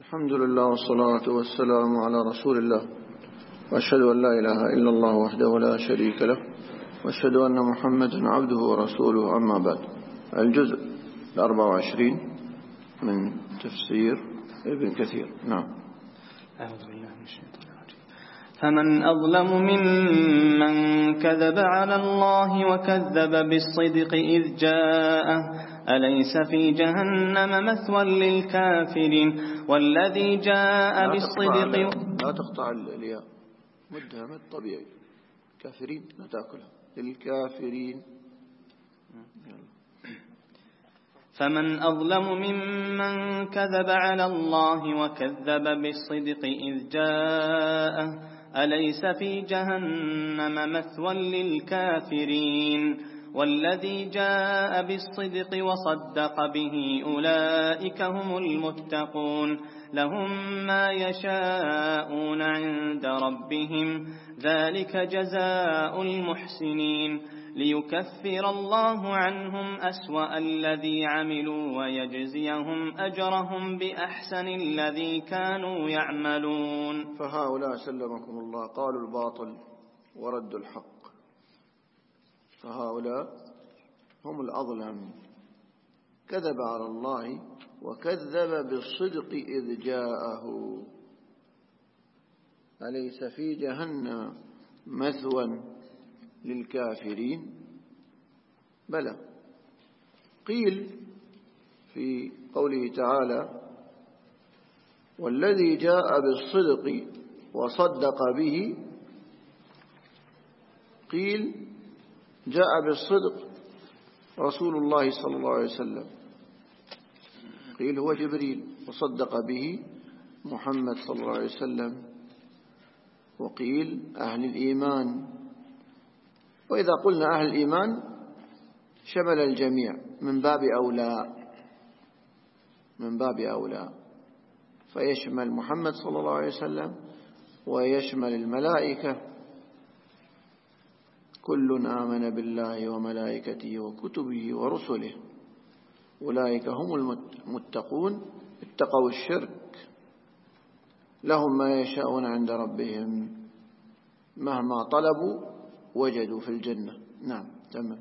الحمد لله والصلاة والسلام على رسول الله، وأشهد أن لا إله إلا الله وحده لا شريك له، وأشهد أن محمدا عبده ورسوله. أما بعد. الجزء 24 من تفسير ابن كثير. نعم. أعوذ بالله من الشيطان الرجيم. فمن أظلم ممن كذب على الله وكذب بالصدق إذ جاءه أليس في جهنم مثوى للكافرين والذي جاء بالصدق. لا تقطع الياء، مدها مد طبيعي. كافرين لا تأكلها. للكافرين. فمن أظلم ممن كذب على الله وكذب بالصدق إذ جاءه أليس في جهنم مثوى للكافرين والذي جاء بالصدق وصدق به أولئك هم المتقون لهم ما يشاءون عند ربهم ذلك جزاء المحسنين ليكفر الله عنهم أسوأ الذي عملوا ويجزيهم أجرهم بأحسن الذي كانوا يعملون. فهؤلاء سلمكم الله قالوا الباطل وردوا الحق، فهؤلاء هم الأظلم. كذب على الله وكذب بالصدق إذ جاءه أليس في جهنم مثوى للكافرين. بلى. قيل في قوله تعالى والذي جاء بالصدق وصدق به، قيل جاء بالصدق رسول الله صلى الله عليه وسلم، قيل هو جبريل، وصدق به محمد صلى الله عليه وسلم، وقيل أهل الإيمان. وإذا قلنا أهل الإيمان شمل الجميع من باب أولى، فيشمل محمد صلى الله عليه وسلم ويشمل الملائكة. كل آمن بالله وملائكته وكتبه ورسله أولئك هم المتقون اتقوا الشرك لهم ما يشاءون عند ربهم مهما طلبوا وجدوا في الجنة. نعم. تمام.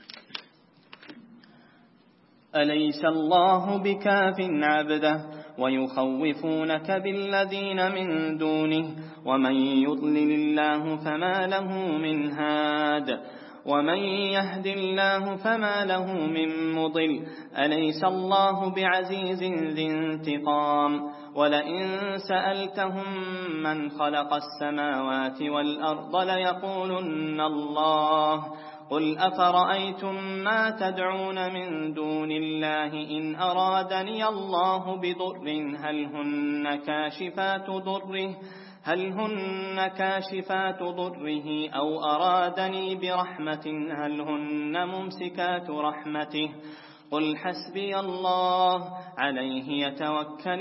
أليس الله بكاف عبده ويخوفونك بالذين من دونه ومن يضلل الله فما له من هاد ومن يهد الله فما له من مضل أليس الله بعزيز ذي انتقام ولئن سألتهم من خلق السماوات والأرض ليقولن الله قل أفرأيتم ما تدعون من دون الله إن أرادني الله بضر هل هن كاشفات ضره أو أرادني برحمة هل هن ممسكات رحمته قل حسبي الله عليه يتوكل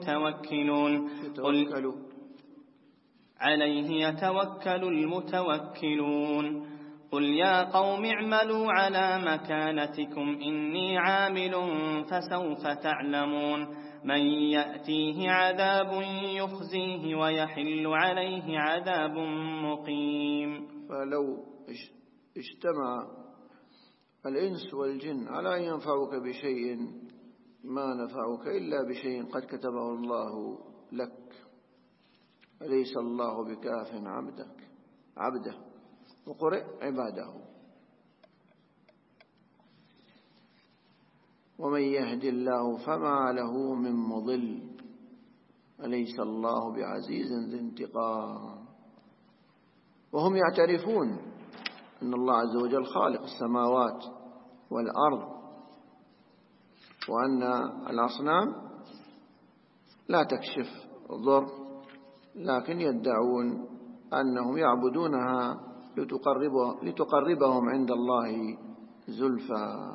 المتوكلون قل يا قوم اعملوا على مكانتكم إني عامل فسوف تعلمون من يأتيه عذاب يخزيه ويحل عليه عذاب مقيم. فلو اجتمع الإنس والجن على أن ينفعوك بشيء ما نفعوك إلا بشيء قد كتبه الله لك. أليس الله بكاف عبده وقرئ عباده. ومن يهد الله فما له من مضل أليس الله بعزيز ذي انتقام. وهم يعترفون أن الله عز وجل خالق السماوات والأرض، وأن الأصنام لا تكشف ضر، لكن يدعون أنهم يعبدونها لتقربهم عند الله زلفى.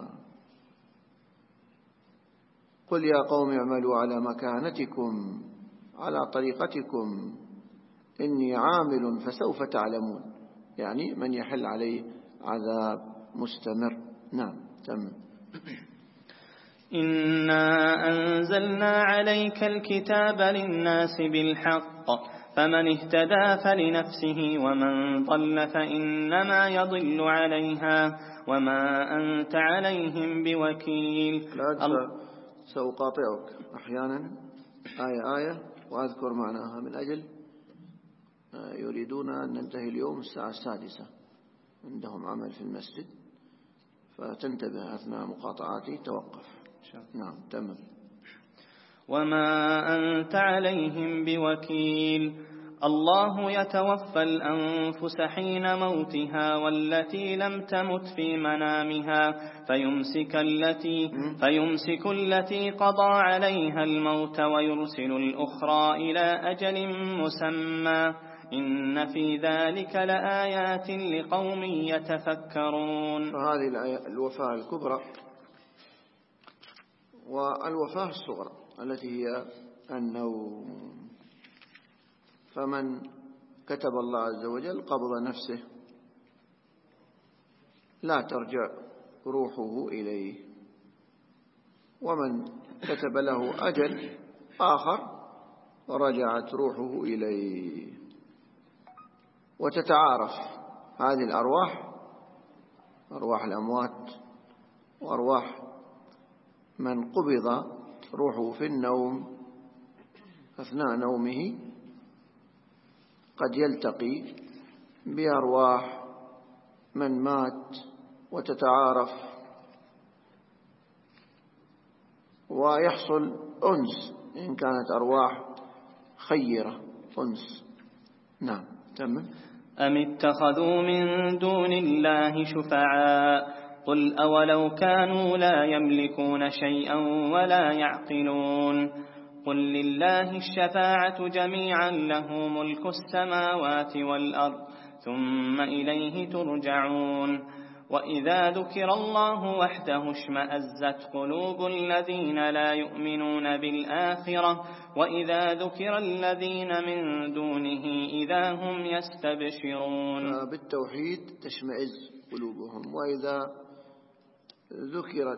قل يا قوم اعملوا على مكانتكم على طريقتكم إني عامل فسوف تعلمون، يعني من يحل عليه عذاب مستمر. نعم. تم. إنا أنزلنا عليك الكتاب للناس بالحق فمن اهتدى فلنفسه ومن ضل فإنما يضل عليها وما أنت عليهم بوكيل. لا سأقاطعك أحيانا آية وأذكر معناها من أجل يريدون أن ننتهي اليوم الساعة 6، عندهم عمل في المسجد، فتنتبه أثناء مقاطعاتي توقف. نعم تمام. وما أنت عليهم بوكيل. الله يتوفى الأنفس حين موتها والتي لم تمت في منامها فيمسك التي قضى عليها الموت ويرسل الأخرى إلى أجل مسمى إن في ذلك لآيات لقوم يتفكرون. فهذه الوفاة الكبرى والوفاة الصغرى التي هي النوم. فمن كتب الله عز وجل قبض نفسه لا ترجع روحه إليه، ومن كتب له أجل آخر رجعت روحه إليه. وتتعارف هذه الأرواح، أرواح الأموات وأرواح من قبض روحه في النوم أثناء نومه، قد يلتقي بأرواح من مات وتتعارف ويحصل أنس إن كانت أرواح خيرة أنس. نعم تمام. أم اتخذوا من دون الله شفعاء قل أولو كانوا لا يملكون شيئا ولا يعقلون قل لله الشفاعة جميعا له ملك السماوات والأرض ثم إليه ترجعون وإذا ذكر الله وحده اشمأزت قلوب الذين لا يؤمنون بالآخرة وإذا ذكر الذين من دونه إذا هم يستبشرون. بالتوحيد تشمئز قلوبهم، وإذا ذكر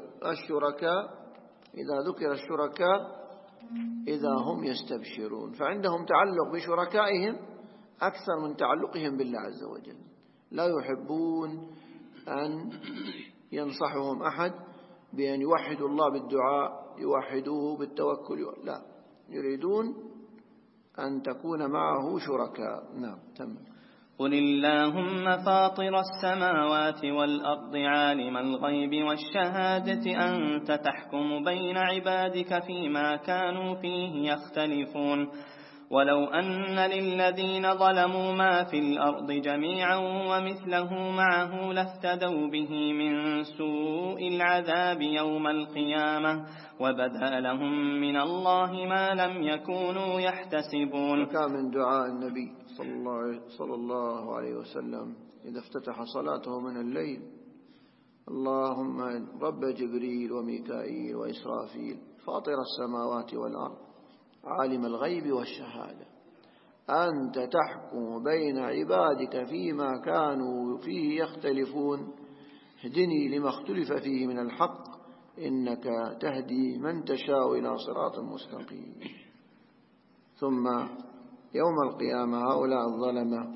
الشركاء إذا هم يستبشرون. فعندهم تعلق بشركائهم أكثر من تعلقهم بالله عز وجل. لا يحبون أن ينصحهم أحد بأن يوحدوا الله بالدعاء، يوحدوه بالتوكل، لا، يريدون أن تكون معه شركاء. نعم تمام. قل اللهم فاطر السماوات والأرض عالم الغيب والشهادة أنت تحكم بين عبادك فيما كانوا فيه يختلفون ولو أن للذين ظلموا ما في الأرض جميعا ومثله معه لافتدوا به من سوء العذاب يوم القيامة وبدا لهم من الله ما لم يكونوا يحتسبون. وكان من دعاء النبي صلى الله عليه وسلم إذا افتتح صلاته من الليل: اللهم رب جبريل وميكائيل وإسرافيل فاطر السماوات والأرض عالم الغيب والشهادة أنت تحكم بين عبادك فيما كانوا فيه يختلفون اهدني لما اختلف فيه من الحق إنك تهدي من تشاء إلى صراط مستقيم. ثم يوم القيامة هؤلاء الظلمة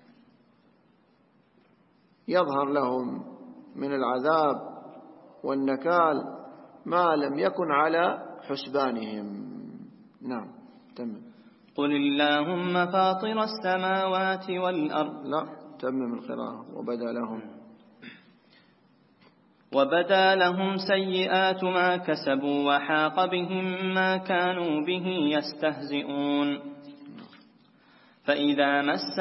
يظهر لهم من العذاب والنكال ما لم يكن على حسبانهم. نعم تمام. قل اللهم فاطر السماوات والأرض. لا تمم القراءة. وبدا لهم سيئات ما كسبوا وحاق بهم ما كانوا به يستهزئون. فإذا مس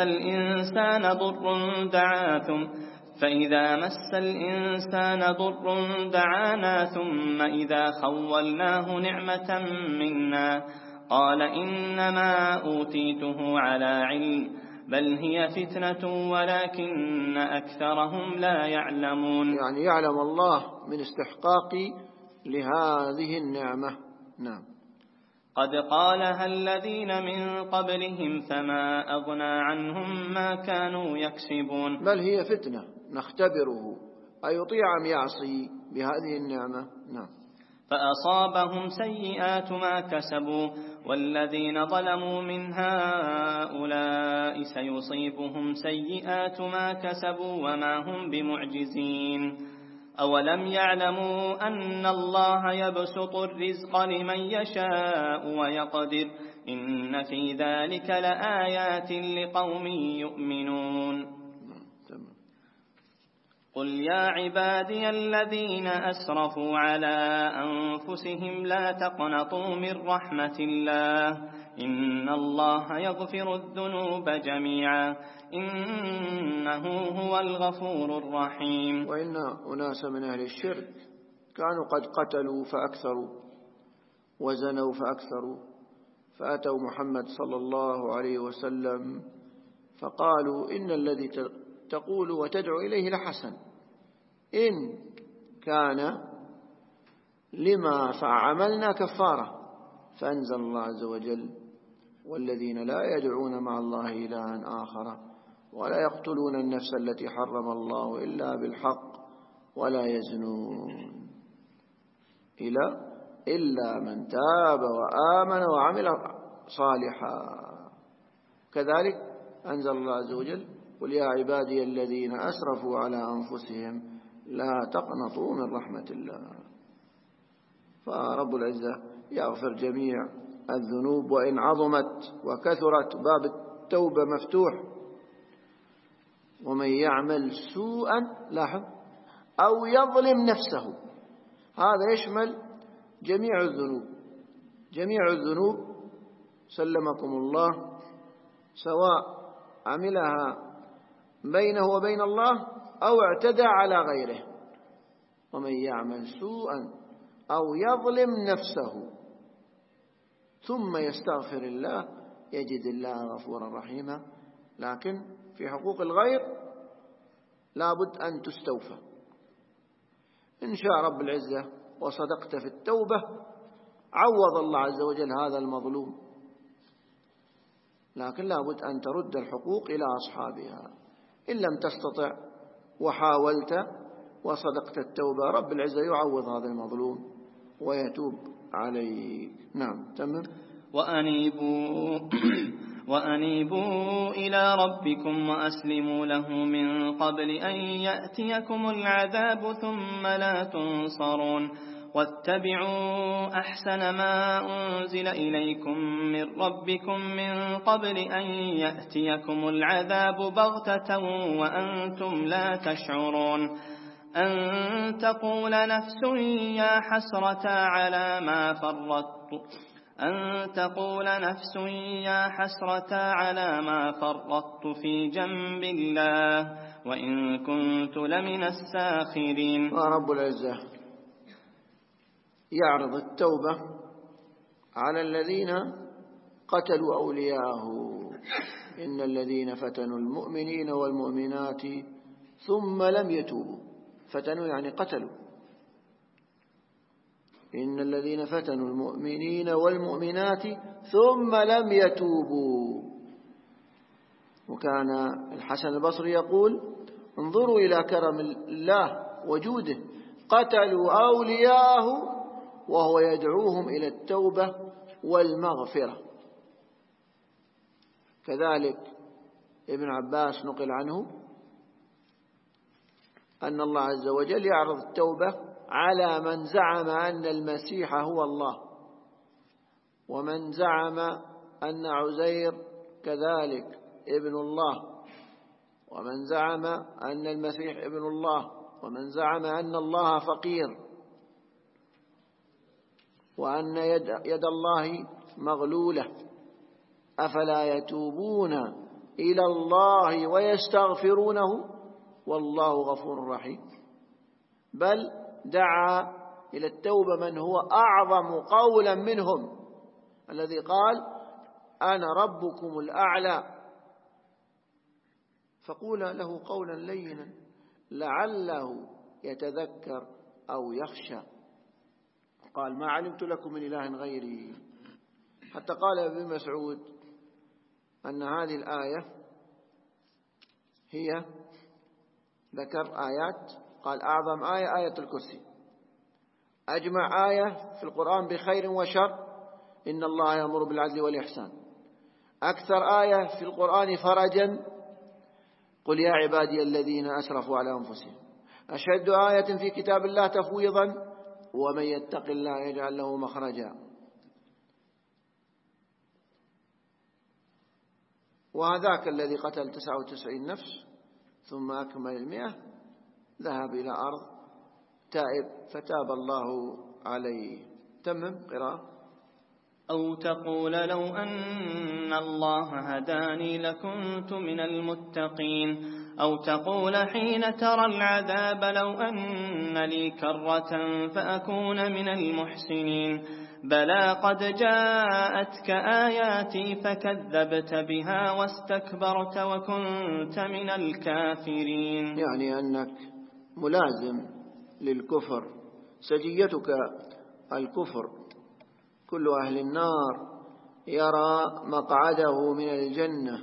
الإنسان ضر دعانا ثم إذا خولناه نعمة منا قال إنما أوتيته على علم بل هي فتنة ولكن أكثرهم لا يعلمون. يعني يعلم الله من استحقاقي لهذه النعمة. نعم. قد قالها الذين من قبلهم فما أغنى عنهم ما كانوا يكسبون. بل هي فتنة نختبره أيطيع أم يعصي بهذه النعمة. نعم. فأصابهم سيئات ما كسبوا والذين ظلموا من هؤلاء سيصيبهم سيئات ما كسبوا وما هم بمعجزين أولم يعلموا أن الله يبسط الرزق لمن يشاء ويقدر إن في ذلك لآيات لقوم يؤمنون قل يا عبادي الذين أسرفوا على أنفسهم لا تقنطوا من رحمة الله إن الله يغفر الذنوب جميعا إنه هو الغفور الرحيم. وإن أناس من أهل الشرك كانوا قد قتلوا فأكثروا وزنوا فأكثروا فأتوا محمد صلى الله عليه وسلم فقالوا إن الذي تقول وتدعو إليه لحسن إن كان لما فعملنا كفارة. فأنزل الله عز وجل والذين لا يدعون مع الله إلها آخر ولا يقتلون النفس التي حرم الله إلا بالحق ولا يزنون إلا من تاب وآمن وعمل صالحا. كذلك أنزل الله عز وجل قل يا عبادي الذين أسرفوا على أنفسهم لا تقنطوا من رحمة الله. فرب العزة يغفر جميع الذنوب وإن عظمت وكثرت باب التوبة مفتوح. ومن يعمل سوءا لاحظ أو يظلم نفسه هذا يشمل جميع الذنوب. جميع الذنوب سلمكم الله سواء عملها بينه وبين الله أو اعتدى على غيره. ومن يعمل سوءا أو يظلم نفسه ثم يستغفر الله يجد الله غفورا رحيما. لكن في حقوق الغير لابد أن تستوفى. إن شاء رب العزة وصدقت في التوبة عوض الله عز وجل هذا المظلوم، لكن لابد أن ترد الحقوق إلى أصحابها. إن لم تستطع وحاولت وصدقت التوبة رب العزة يعوض هذا المظلوم ويتوب عليك. نعم تمام. وأنيبوا إلى ربكم وأسلموا له من قبل أن يأتيكم العذاب ثم لا تنصرون واتبعوا أحسن ما أنزل إليكم من ربكم من قبل أن يأتيكم العذاب بغتة وأنتم لا تشعرون أن تقول نفس يا حسرة على ما فرطت في جنب الله وإن كنت لمن الساخرين. ورب العزة يعرض التوبة على الذين قتلوا أولياءه. إن الذين فتنوا المؤمنين والمؤمنات ثم لم يتوبوا. فتنوا يعني قتلوا. إن الذين فتنوا المؤمنين والمؤمنات ثم لم يتوبوا. وكان الحسن البصري يقول انظروا إلى كرم الله وجوده قتلوا أولياءه وهو يدعوهم إلى التوبة والمغفرة. كذلك ابن عباس نقل عنه أن الله عز وجل يعرض التوبة على من زعم أن المسيح هو الله ومن زعم أن عزير كذلك ابن الله ومن زعم أن المسيح ابن الله ومن زعم أن الله فقير وأن يد الله مغلولة أفلا يتوبون إلى الله ويستغفرونه والله غفور رحيم. بل دعا إلى التوبة من هو أعظم قولا منهم الذي قال أنا ربكم الأعلى فقولا له قولا لينا لعله يتذكر أو يخشى. قال ما علمت لكم من إله غيري. حتى قال ابن مسعود أن هذه الآية هي ذكر آيات قال أعظم آية آية الكرسي أجمع آية في القرآن بخير وشر إن الله يأمر بالعدل والإحسان. أكثر آية في القرآن فرجا قل يا عبادي الذين أسرفوا على أنفسهم. أشد آية في كتاب الله تفويضا ومن يتق الله يجعل له مخرجا. وهذاك الذي قتل 99 نفس ثم أكمل 100 ذهب إلى أرض تائب فتاب الله عليه. تمم قراءة. أو تقول لو أن الله هداني لكنت من المتقين. أو تقول حين ترى العذاب لو أن لي كرة فأكون من المحسنين. بلى قد جاءتك آياتي فكذبت بها واستكبرت وكنت من الكافرين. يعني أنك ملازم للكفر، سجيتك الكفر. كل أهل النار يرى مقعده من الجنة،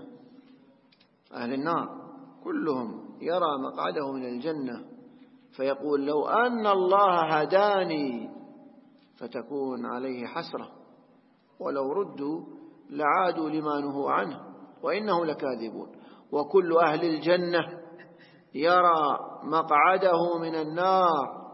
أهل النار كلهم يرى مقعده من الجنة فيقول لو أن الله هداني، فتكون عليه حسرة، ولو ردوا لعادوا لما نهوا عنه وإنهم لكاذبون. وكل أهل الجنة يرى مقعده من النار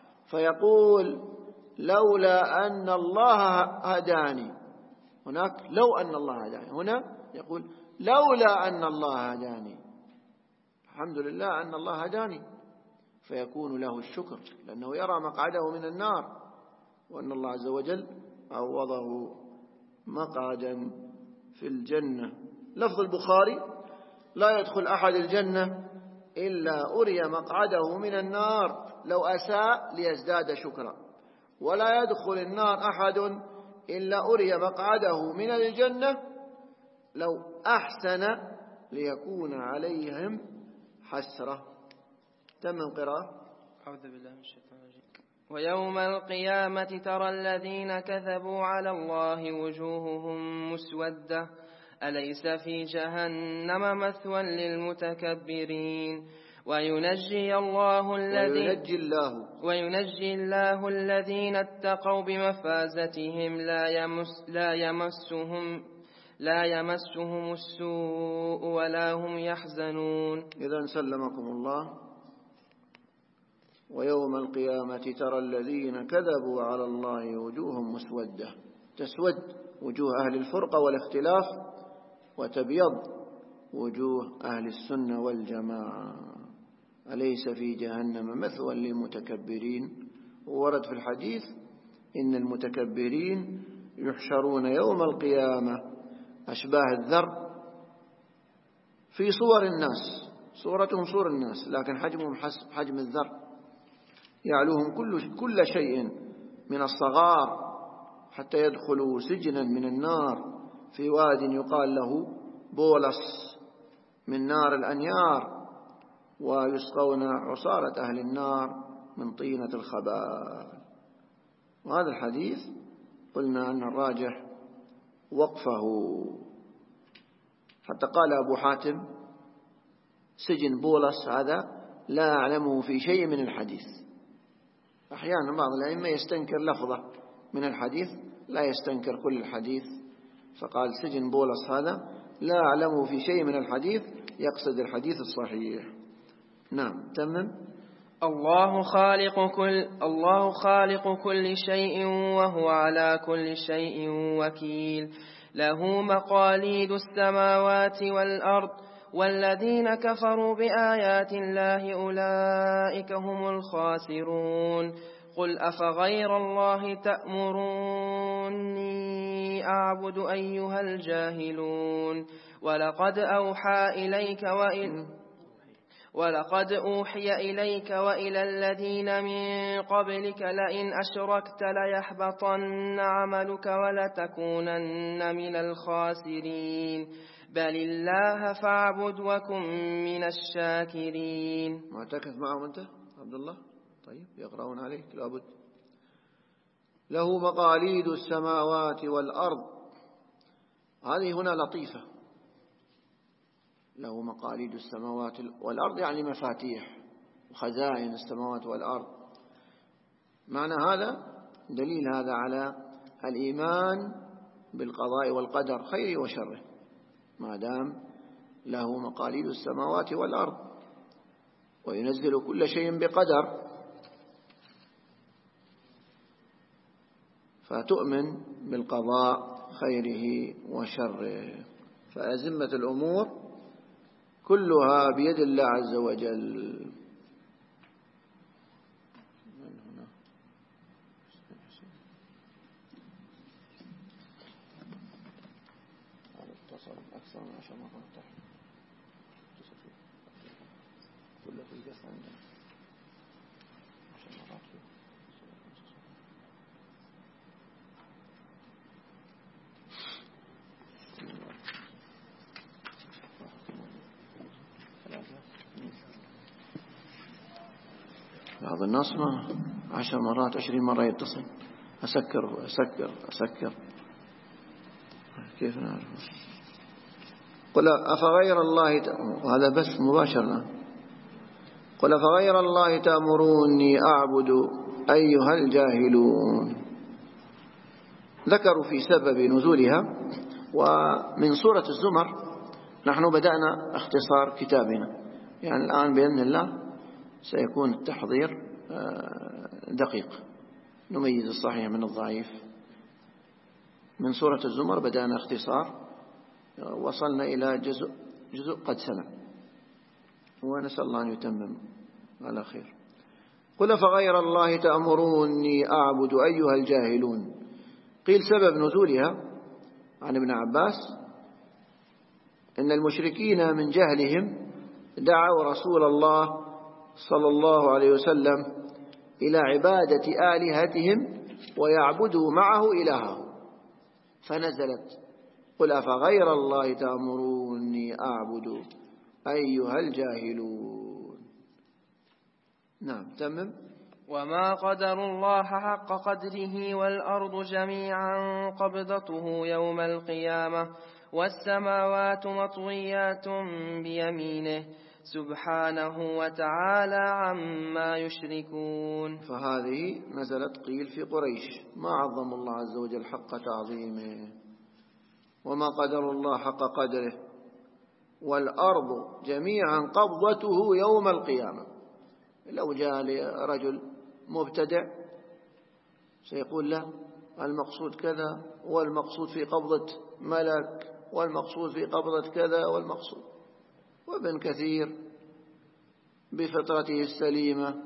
فيقول لولا أن الله هداني. هناك لو أن الله هداني، هنا يقول لولا أن الله هداني. الحمد لله أن الله هداني، فيكون له الشكر لأنه يرى مقعده من النار وأن الله عز وجل عوضه مقعدا في الجنة. لفظ البخاري لا يدخل أحد الجنة إلا أري مقعده من النار لو أساء ليزداد شكرا، ولا يدخل النار أحد إلا أري مقعده من الجنة لو أحسن ليكون عليهم حسرة. تم قراءة. أعوذ بالله من الشيطان الرجيم. ويوم القيامة ترى الذين كذبوا على الله وجوههم مسودة أليس في جهنم مثوى للمتكبرين. وينجي الله الذين اتقوا بمفازتهم لا يمسهم السوء ولا هم يحزنون. إذن سلمكم الله. ويوم القيامة ترى الذين كذبوا على الله وجوههم مسودة، تسود وجوه أهل الفرقة والاختلاف وتبيض وجوه أهل السنة والجماعة. أليس في جهنم مثوى للمتكبرين. وورد في الحديث إن المتكبرين يحشرون يوم القيامة أشباه الذر في صور الناس، صورتهم صور الناس لكن حجمهم حجم الذر، يعلوهم كل شيء من الصغار حتى يدخلوا سجنا من النار في واد يقال له بولس من نار الأنيار، ويسقون عصارة أهل النار من طينة الخبال. وهذا الحديث قلنا أن الراجح وقفه، حتى قال أبو حاتم سجن بولس هذا لا أعلمه في شيء من الحديث. أحيانا بعض الأئمة يستنكر لفظة من الحديث لا يستنكر كل الحديث، فقال سجن بولس هذا لا أعلمه في شيء من الحديث، يقصد الحديث الصحيح. نعم تمام. الله خالق كل شيء وهو على كل شيء وكيل. له مقاليد السماوات والأرض والذين كفروا بآيات الله أولئك هم الخاسرون. قل أفغير الله تأمروني أعبد أيها الجاهلون. ولقد أوحي إليك وإلى الذين من قبلك لئن أشركت ليحبطن عملك ولتكونن من الخاسرين. بل الله فاعبد وكن من الشاكرين. معتكف معهم أنت عبد الله؟ طيب يقرؤون عليك لابد. له مقاليد السماوات والأرض، هذه هنا لطيفة. له مقاليد السماوات والأرض يعني مفاتيح وخزائن السماوات والأرض. معنى هذا دليل هذا على الإيمان بالقضاء والقدر خيره وشره، ما دام له مقاليد السماوات والأرض وينزل كل شيء بقدر، فتؤمن بالقضاء خيره وشره. فأزمة الأمور كلها بيد الله عز وجل. بعض الناس 10 مرات 20 مرة يتصل، أسكر كيف نعرف؟ قل أفغير الله وهذا بس مباشرة. قل أفغير الله تأمروني أعبد أيها الجاهلون. ذكروا في سبب نزولها. ومن سورة الزمر نحن بدأنا اختصار كتابنا، يعني الآن بإذن الله سيكون التحضير دقيق، نميز الصحيح من الضعيف. من سورة الزمر بدأنا اختصار، وصلنا إلى جزء قد سلم، ونسأل الله أن يتمم على خير. قل فغير الله تأمروني أعبد أيها الجاهلون. قيل سبب نزولها عن ابن عباس إن المشركين من جهلهم دعوا رسول الله صلى الله عليه وسلم إلى عبادة آلهتهم ويعبدوا معه إلهه، فنزلت قل أفغير الله تأمروني أعبد أيها الجاهلون. نعم تمم. وما قدر الله حق قدره والأرض جميعا قبضته يوم القيامة والسماوات مطويات بيمينه سبحانه وتعالى عما يشركون. فهذه نزلت قيل في قريش ما عظم الله عز وجل حق تعظيمه. وما قدر الله حق قدره والأرض جميعا قبضته يوم القيامة. لو جاء لرجل مبتدع سيقول له المقصود كذا، والمقصود في قبضة ملك، والمقصود في قبضة كذا، والمقصود. وابن كثير بفطرته السليمة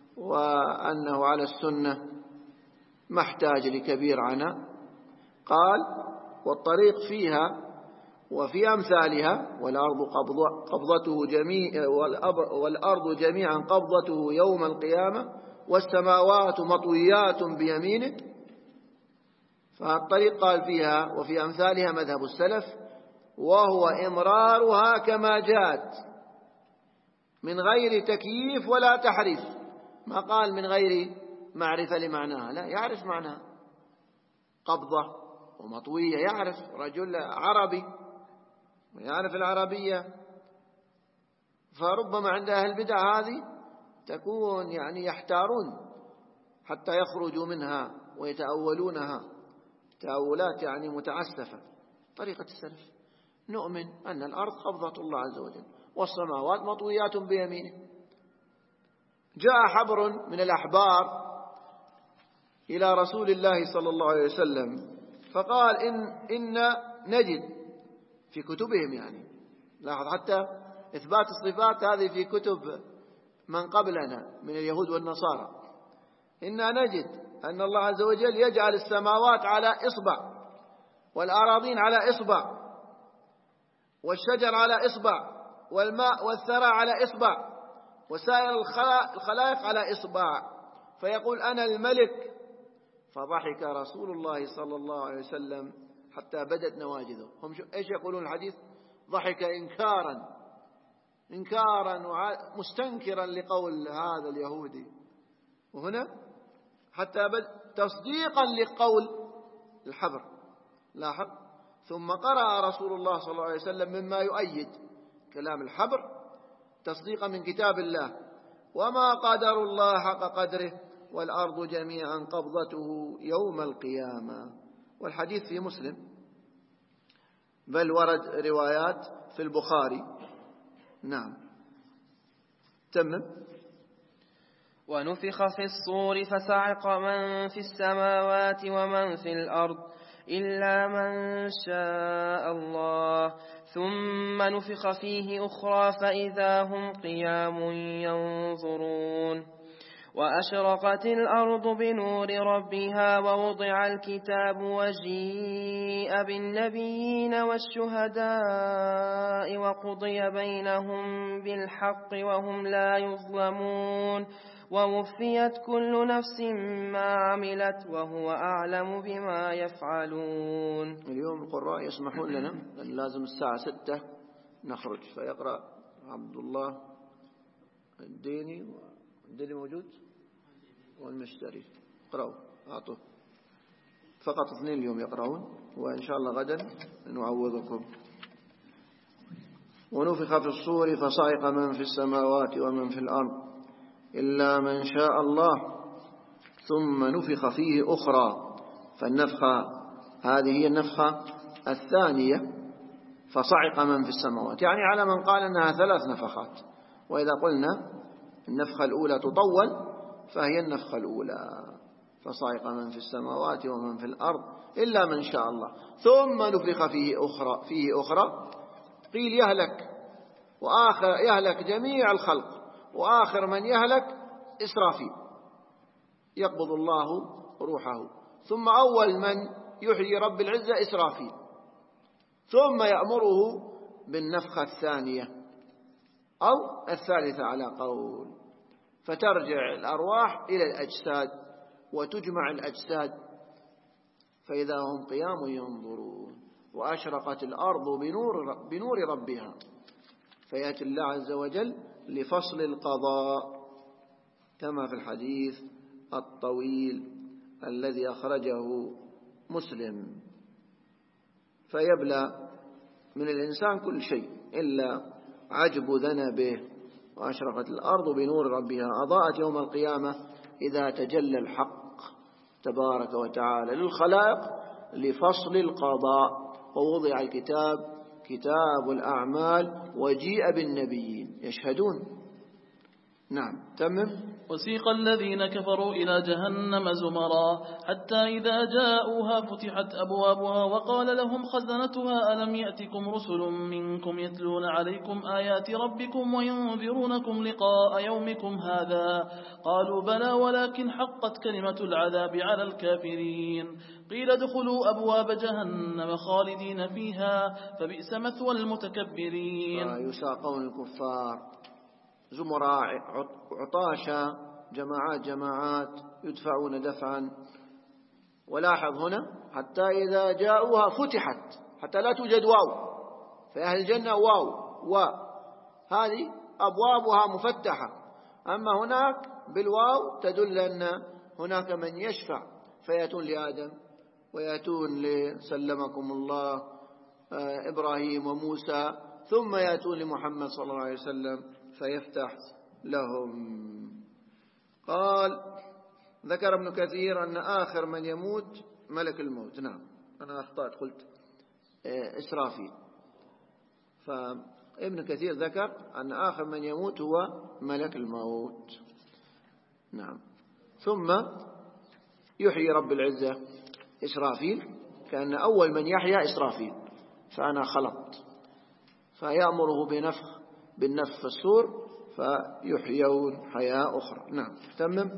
وأنه على السنة ما احتاج لكبير عنها قال والطريق فيها وفي أمثالها والأرض جميعا قبضته يوم القيامة والسماوات مطويات بيمينه. فالطريق قال فيها وفي أمثالها مذهب السلف، وهو إمرارها كما جاءت من غير تكييف ولا تحريف. ما قال من غير معرفة لمعناها، لا، يعرف معناها. قبضة ومطوية يعرف، رجل عربي ويعرف العربية. فربما عند أهل البدع هذه تكون يعني يحتارون حتى يخرجوا منها ويتأولونها تأولات يعني متعسفة. طريقة السلف نؤمن أن الأرض قبضة الله عز وجل والسماوات مطويات بيمينه. جاء حبر من الأحبار إلى رسول الله صلى الله عليه وسلم فقال إن نجد في كتبهم، يعني لاحظ حتى إثبات الصفات هذه في كتب من قبلنا من اليهود والنصارى، إنا نجد أن الله عز وجل يجعل السماوات على إصبع والأراضين على إصبع والشجر على إصبع والماء والثرى على إصبع وسائر الخلائق على إصبع، فيقول أنا الملك. فضحك رسول الله صلى الله عليه وسلم حتى بدت نواجذه. هم إيش يقولون الحديث؟ ضحك إنكارا مستنكرا لقول هذا اليهودي، وهنا حتى تصديقا لقول الحبر. لاحظ. ثم قرأ رسول الله صلى الله عليه وسلم مما يؤيد كلام الحبر تصديقا من كتاب الله: وما قدر الله حق قدره والأرض جميعا قبضته يوم القيامة. والحديث في مسلم، بل ورد روايات في البخاري. نعم تمم. ونفخ في الصور فصعق من في السماوات ومن في الأرض إلا من شاء الله، ثم نفخ فيه أخرى فإذا هم قيام ينظرون. وأشرقت الأرض بنور ربها ووضع الكتاب وجيء بالنبيين والشهداء وقضي بينهم بالحق وهم لا يظلمون، ووفيت كل نفس ما عملت وهو أعلم بما يفعلون. اليوم القراء يسمحون لنا أن لازم الساعة 6 نخرج، فيقرأ عبد الله الديني موجود والمشتري، اقرأوا أعطوه، فقط 2 اليوم يقرأون، وإن شاء الله غدا نعوضكم. ونفخ في الصور فصعق من في السماوات ومن في الأرض إلا من شاء الله، ثم نفخ فيه أخرى. فالنفخة هذه هي النفخة الثانية، فصعق من في السماوات، يعني على من قال أنها 3 نفخات. وإذا قلنا النفخة الأولى تطول فهي النفخة الأولى، فصعق من في السماوات ومن في الأرض إلا من شاء الله، ثم نفخ فيه أخرى قيل يهلك، وآخر يهلك جميع الخلق، وآخر من يهلك إسرافيل يقبض الله روحه، ثم أول من يحيي رب العزة إسرافيل، ثم يأمره بالنفخة الثانية أو الثالثة على قول، فترجع الأرواح إلى الأجساد وتجمع الأجساد فإذا هم قيام ينظرون. وأشرقت الأرض بنور ربها، فيأتي الله عز وجل لفصل القضاء كما في الحديث الطويل الذي أخرجه مسلم. فيبلى من الإنسان كل شيء إلا عجب ذنبه. وأشرقت الأرض بنور ربها، أضاءت يوم القيامة إذا تجلى الحق تبارك وتعالى للخلائق لفصل القضاء. ووضع الكتاب، كتاب الأعمال، وجيء بالنبيين يشهدون. نعم تمم. وسيق الذين كفروا إلى جهنم زمرا حتى إذا جاءوها فتحت أبوابها وقال لهم خزنتها ألم يأتكم رسل منكم يتلون عليكم آيات ربكم وينذرونكم لقاء يومكم هذا؟ قالوا بلى ولكن حقت كلمة العذاب على الكافرين. قيل ادخلوا أبواب جهنم خالدين فيها فبئس مثوى المتكبرين. يساقون الكفار زمراء عطاشا، جماعات يدفعون دفعا. ولاحظ هنا حتى إذا جاءوها فتحت، حتى لا توجد واو، فأهل الجنة واو هذه أبوابها مفتحة. أما هناك بالواو تدل أن هناك من يشفع، فيأتون لآدم ويأتون لسلمكم الله إبراهيم وموسى، ثم يأتون لمحمد صلى الله عليه وسلم فيفتح لهم. قال ذكر ابن كثير أن آخر من يموت ملك الموت. نعم أنا أخطأت قلت إسرافيل، فابن كثير ذكر أن آخر من يموت هو ملك الموت. نعم. ثم يحيي رب العزة إسرافيل، كأن أول من يحيى إسرافيل، فأنا خلطت، فيأمره بالنفخ في الصور فيحيون حياة أخرى. نعم تمم.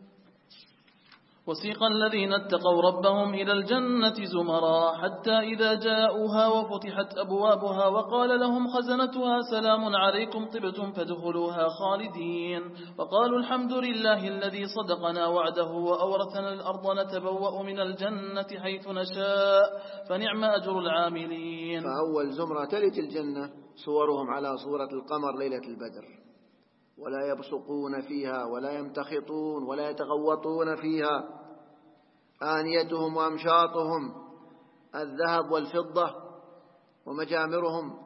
وسيق الذين اتقوا ربهم إلى الجنة زمرا حتى إذا جاءوها وفتحت أبوابها وقال لهم خزنتها سلام عليكم طبتم فادخلوها خالدين. وقالوا الحمد لله الذي صدقنا وعده وأورثنا الأرض نتبوأ من الجنة حيث نشاء فنعم أجر العاملين. فأول زمرة تلت الجنة صورهم على صورة القمر ليلة البدر، ولا يبصقون فيها ولا يمتخطون ولا يتغوطون فيها. آنيتهم وأمشاطهم الذهب والفضة، ومجامرهم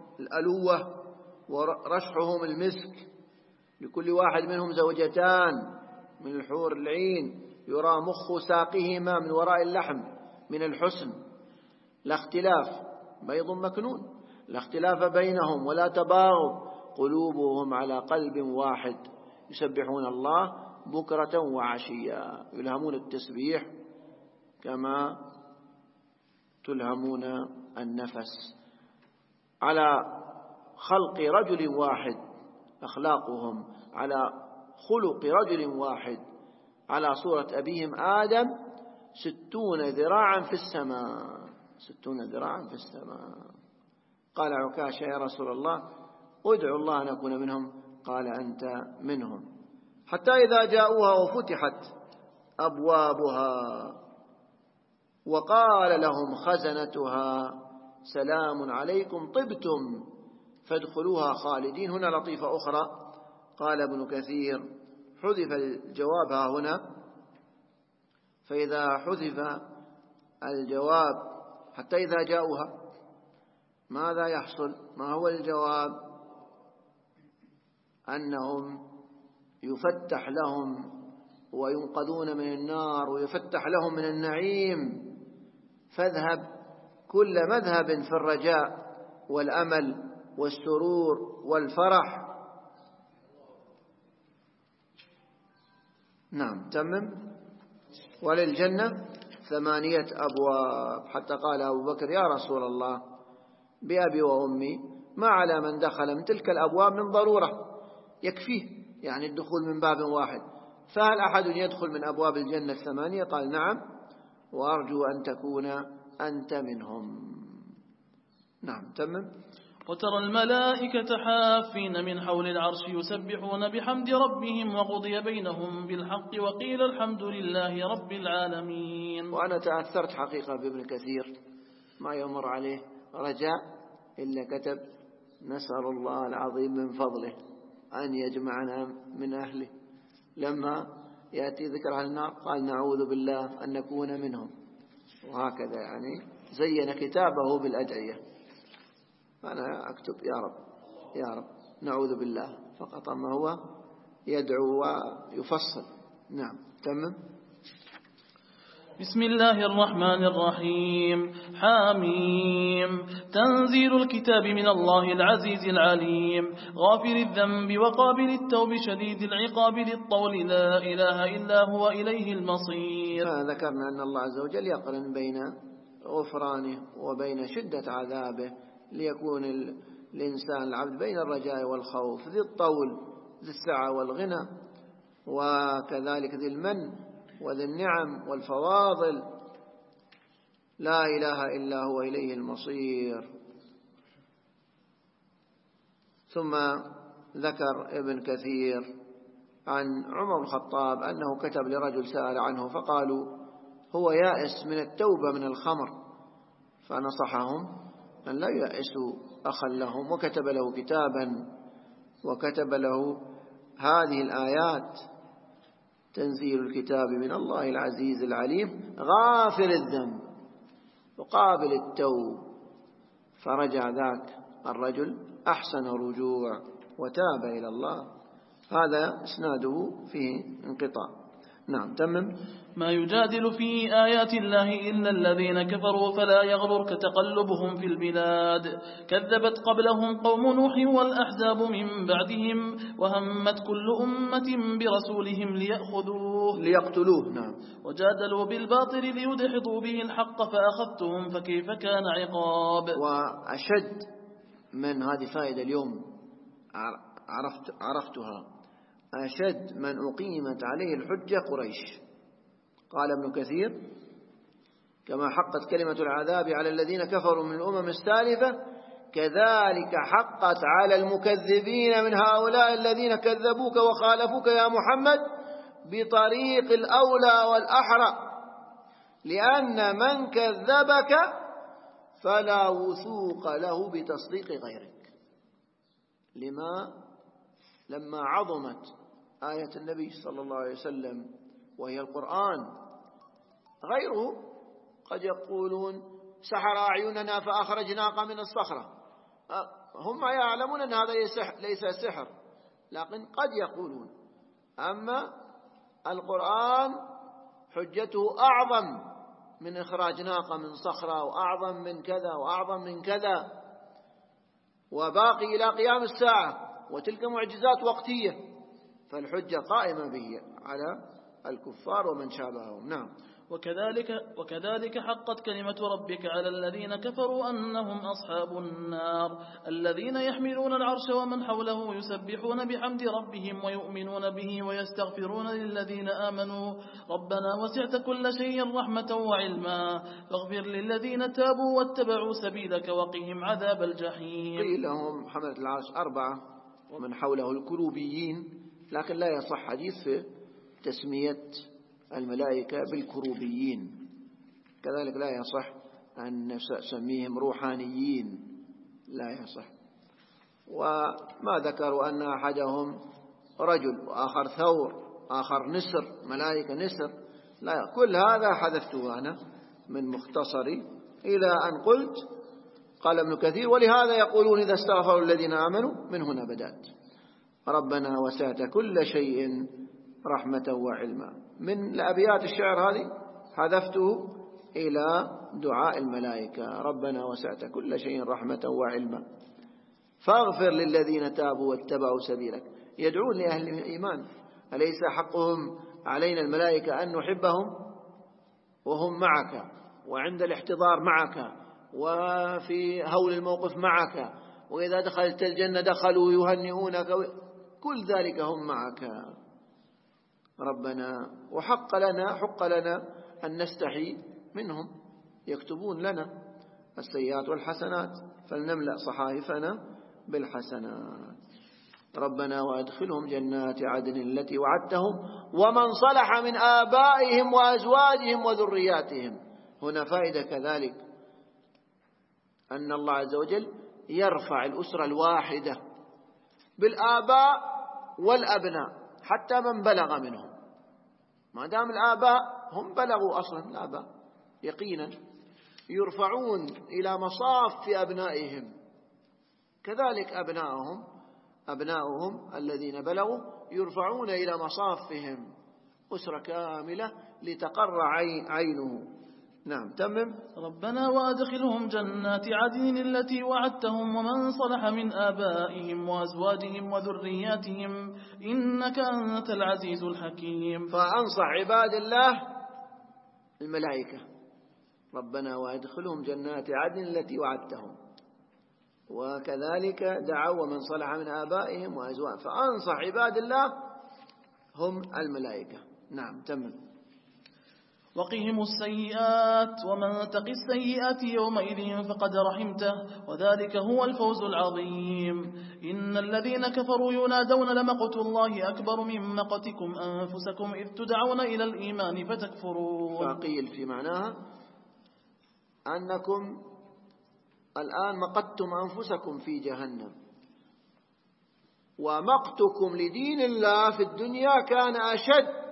الألوة، ورشحهم المسك، لكل واحد منهم زوجتان من الحور العين يرى مخ ساقهما من وراء اللحم من الحسن. لا اختلاف، بيض مكنون، لا اختلاف بينهم ولا تباغض، قلوبهم على قلب واحد، يسبحون الله بكرة وعشيا، يلهمون التسبيح كما تلهمون النفس. على خلق رجل واحد أخلاقهم، على خلق رجل واحد، على صورة أبيهم آدم 60 ذراعا في السماء، 60 ذراعا في السماء. قال عكاشة يا رسول الله ادعو الله أن أكون منهم، قال أنت منهم. حتى إذا جاءوها وفتحت أبوابها وقال لهم خزنتها سلام عليكم طبتم فادخلوها خالدين. هنا لطيفة أخرى، قال ابن كثير حذف الجواب ها هنا، فإذا حذف الجواب حتى إذا جاءوها ماذا يحصل؟ ما هو الجواب؟ أنهم يفتح لهم وينقذون من النار ويفتح لهم من النعيم. فاذهب كل مذهب في الرجاء والأمل والسرور والفرح. نعم تمم. وللجنة 8 أبواب، حتى قال أبو بكر يا رسول الله بأبي وأمي ما على من دخل من تلك الأبواب من ضرورة، يكفيه يعني الدخول من باب واحد، فهل أحد يدخل من أبواب الجنة 8؟ قال نعم، وأرجو أن تكون أنت منهم. نعم تمم. وترى الملائكة حافين من حول العرش يسبحون بحمد ربهم وقضي بينهم بالحق وقيل الحمد لله رب العالمين. وأنا تأثرت حقيقة بابن كثير، ما يمر عليه رجاء إلا كتب نسأل الله العظيم من فضله أن يجمعنا من أهله. لما يأتي ذكر أهل النار قال نعوذ بالله أن نكون منهم، وهكذا يعني زين كتابه بالأدعية. أنا أكتب يا رب يا رب نعوذ بالله فقط، أما هو يدعو ويفصل. نعم تمام. بسم الله الرحمن الرحيم. حاميم. تنزيل الكتاب من الله العزيز العليم غافر الذنب وقابل التوب شديد العقاب للطول لا إله إلا هو إليه المصير. ذكرنا أن الله عز وجل يقرن بين غفرانه وبين شدة عذابه ليكون الإنسان العبد بين الرجاء والخوف، ذي الطول ذي السعة والغنى، وكذلك ذي المن وذي النعم والفواضل. لا إله إلا هو إليه المصير. ثم ذكر ابن كثير عن عمر بن الخطاب أنه كتب لرجل سأل عنه فقالوا هو يائس من التوبة من الخمر، فنصحهم أن لا يأسوا أخا لهم، وكتب له كتابا وكتب له هذه الآيات: تنزيل الكتاب من الله العزيز العليم غافر الذنب وقابل التوب. فرجع ذاك الرجل أحسن رجوع وتاب إلى الله. هذا إسناده فيه انقطاع. نعم تمم. ما يجادل في آيات الله إلا الذين كفروا فلا يغررك تقلبهم في البلاد كذبت قبلهم قوم نوح والأحزاب من بعدهم وهمت كل أمة برسولهم ليقتلوه. نعم. وجادلوا بالباطل ليدحضوا به الحق فأخذتهم فكيف كان عقاب. وأشد من هذه فائدة اليوم عرفتها، أشد من أقيمت عليه الحجة قريش. قال ابن كثير كما حقت كلمة العذاب على الذين كفروا من الأمم السالفة كذلك حقت على المكذبين من هؤلاء الذين كذبوك وخالفوك يا محمد بطريق الأولى والأحرى، لأن من كذبك فلا وثوق له بتصديق غيرك. لما عظمت آية النبي صلى الله عليه وسلم وهي القرآن، غيره قد يقولون سحر أعيننا فأخرجناك من الصخرة، هم يعلمون أن هذا ليس سحر، لكن قد يقولون. أما القرآن حجته أعظم من إخراج ناقة من صخرة، وأعظم من كذا وأعظم من كذا، وباقي إلى قيام الساعة، وتلك معجزات وقتية، فالحجة قائمة به على الكفار ومن شابههم. نعم. وكذلك حقت كلمة ربك على الذين كفروا أنهم أصحاب النار الذين يحملون العرش ومن حوله يسبحون بحمد ربهم ويؤمنون به ويستغفرون للذين آمنوا ربنا وسعت كل شيء رحمة وعلما فاغفر للذين تابوا واتبعوا سبيلك وقهم عذاب الجحيم. قيل لهم حملة العرش 4 ومن حوله الكروبيين، لكن لا يصح حديث في تسمية الملائكة بالكروبيين، كذلك لا يصح أن نسميهم روحانيين، لا يصح. وما ذكروا أن أحدهم رجل وآخر ثور آخر نسر، ملائكة نسر، لا، كل هذا حذفته أنا من مختصري إلى أن قلت قال ابن كثير ولهذا يقولون إذا استغفروا الذين آمنوا، من هنا بدأت ربنا وسعت كل شيء رحمة وعلما. من الأبيات الشعر هذه حذفته إلى دعاء الملائكة ربنا وسعت كل شيء رحمة وعلما فاغفر للذين تابوا واتبعوا سبيلك. يدعون لأهل الإيمان، أليس حقهم علينا الملائكة أن نحبهم وهم معك وعند الاحتضار معك وفي هول الموقف معك، وإذا دخلت الجنة دخلوا يهنئونك، كل ذلك هم معك ربنا. وحق لنا أن نستحي منهم، يكتبون لنا السيئات والحسنات فلنملأ صحائفنا بالحسنات. ربنا وأدخلهم جنات عدن التي وعدتهم ومن صلح من آبائهم وأزواجهم وذرياتهم. هنا فائدة كذلك أن الله عز وجل يرفع الأسرة الواحدة بالآباء والأبناء حتى من بلغ منهم، ما دام الآباء هم بلغوا أصلا، الآباء يقينا يرفعون إلى مصاف في أبنائهم، كذلك أبناؤهم الذين بلغوا يرفعون إلى مصافهم، أسرة كاملة لتقر عينه. نعم تمم. ربنا وأدخلهم جنات عدن التي وعدتهم ومن صلح من آبائهم وأزواجهم وذرياتهم إنك أنت العزيز الحكيم. فأنصح عباد الله الملائكة ربنا وأدخلهم جنات عدن التي وعدتهم، وكذلك دعوا ومن صلح من آبائهم وأزواجهم، فأنصح عباد الله هم الملائكة. نعم تمم. وقهم السيئات ومن تق السيئات يومئذ فقد رحمته وذلك هو الفوز العظيم. إن الذين كفروا ينادون لمقت الله أكبر من مقتكم أنفسكم إذ تدعون إلى الإيمان فتكفرون. فقيل في معناها أنكم الآن مقتم أنفسكم في جهنم، ومقتكم لدين الله في الدنيا كان أشد،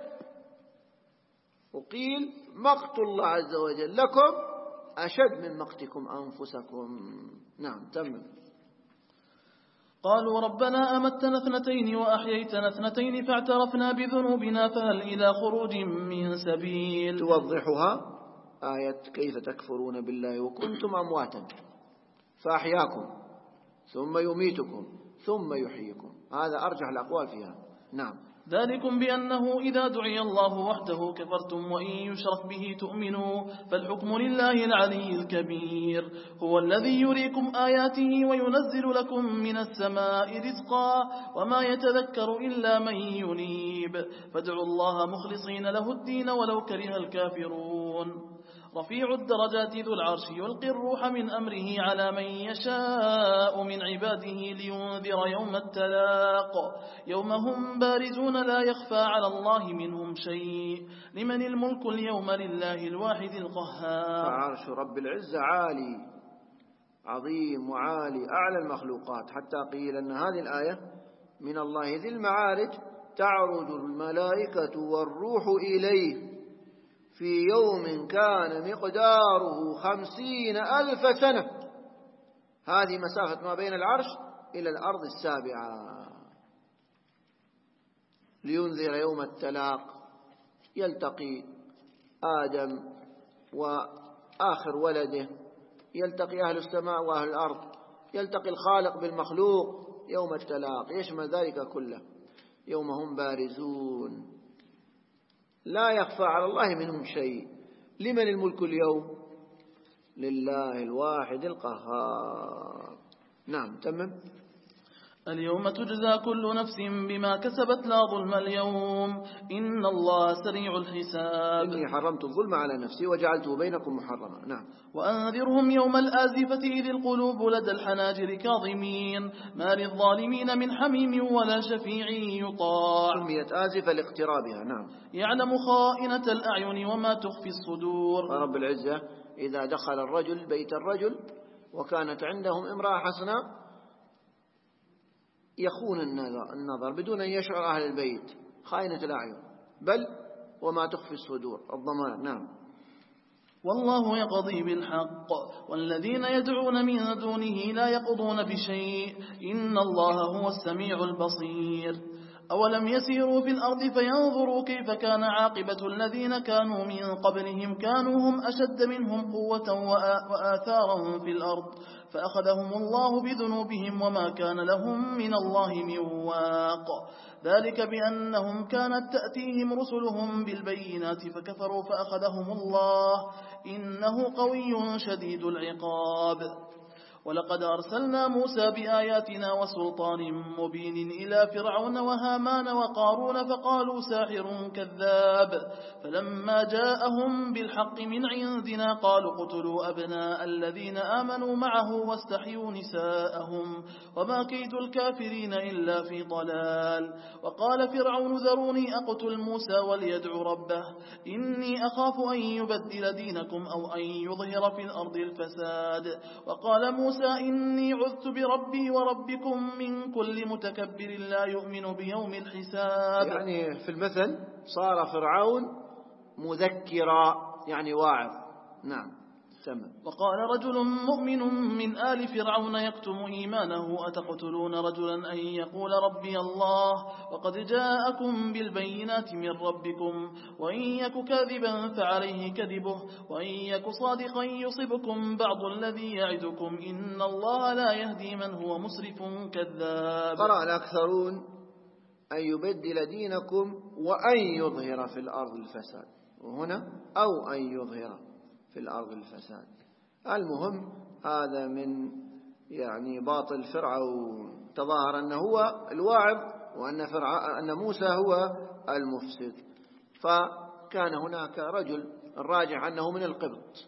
وقيل مقت الله عز وجل لكم أشد من مقتكم أنفسكم. نعم تمام. قالوا ربنا أمتنا 2 وأحييتنا 2 فاعترفنا بذنوبنا فهل إلى خروج من سبيل. توضحها آية كيف تكفرون بالله وكنتم أمواتا فأحياكم ثم يميتكم ثم يحييكم، هذا أرجح الأقوال فيها. نعم. ذلكم بأنه إذا دعي الله وحده كفرتم وإن يشرك به تؤمنوا فالحكم لله العلي الكبير. هو الذي يريكم آياته وينزل لكم من السماء رزقا وما يتذكر إلا من ينيب فادعوا الله مخلصين له الدين ولو كره الكافرون. رفيع الدرجات ذو العرش يلقي الروح من أمره على من يشاء من عباده لينذر يوم التلاق يوم هم بارزون لا يخفى على الله منهم شيء لمن الملك اليوم لله الواحد القهار. فعرش رب العزة عالي عظيم وعالي أعلى المخلوقات، حتى قيل أن هذه الآية من الله ذي المعارج تعرج الملائكة والروح إليه في يوم كان مقداره 50,000 سنة. هذه مسافة ما بين العرش إلى الأرض السابعة. لينذر يوم التلاق يلتقي آدم وآخر ولده، يلتقي أهل السماء وأهل الأرض، يلتقي الخالق بالمخلوق يوم التلاق، يشمل ذلك كله. يوم هم بارزون لا يخفى على الله منهم شيء. لمن الملك اليوم؟ لله الواحد القهار. نعم تمام. اليوم تجزى كل نفس بما كسبت لا ظلم اليوم إن الله سريع الحساب. إني حرمت الظلم على نفسي وجعلته بينكم محرما. نعم. وأنذرهم يوم الآزفة إذ القلوب لدى الحناجر كاظمين ما للظالمين من حميم ولا شفيع يطاع. سميت آزفة لاقترابها. نعم. يعلم خائنة الأعين وما تخفي الصدور. فرب العزة إذا دخل الرجل بيت الرجل وكانت عندهم امرأة حسناء يخون النظر بدون أن يشعر أهل البيت، خائنة الأعين، بل وما تخفي الصدور الضمائر. نعم. والله يقضي بالحق والذين يدعون من دونه لا يقضون بشيء إن الله هو السميع البصير. أولم يسيروا في الأرض فينظروا كيف كان عاقبة الذين كانوا من قبلهم كانوا هم أشد منهم قوة وآثارا في الأرض فأخذهم الله بذنوبهم وما كان لهم من الله من واق. ذلك بأنهم كانت تأتيهم رسلهم بالبينات فكفروا فأخذهم الله إنه قوي شديد العقاب. ولقد أرسلنا موسى بآياتنا وسلطان مبين إلى فرعون وهامان وقارون فقالوا ساحر كذاب فلما جاءهم بالحق من عندنا قالوا اقتلوا أبناء الذين آمنوا معه واستحيوا نساءهم وما كيد الكافرين إلا في ضلال. وقال فرعون ذروني أقتل موسى وليدع ربه إني أخاف أن يبدل دينكم أو أن يظهر في الأرض الفساد. وقال موسى إني عذت بربي وربكم من كل متكبر لا يؤمن بيوم الحساب. يعني في المثل صار فرعون مذكرا يعني واعظ. نعم تمام. وقال رجل مؤمن من آل فرعون يكتم إيمانه أتقتلون رجلا أن يقول ربي الله وقد جاءكم بالبينات من ربكم وإن يك كاذبا فعليه كذبه وإن يك صادقا يصبكم بعض الذي يعدكم إن الله لا يهدي من هو مسرف كذاب. قرأ الأكثرون أن يبدل دينكم وأن يظهر في الأرض الفساد، وهنا أو أن يظهر في الأرض الفساد. المهم هذا من يعني باطل فرعون، تظاهر أنه هو الواعظ وأن موسى هو المفسد. فكان هناك رجل الراجح أنه من القبط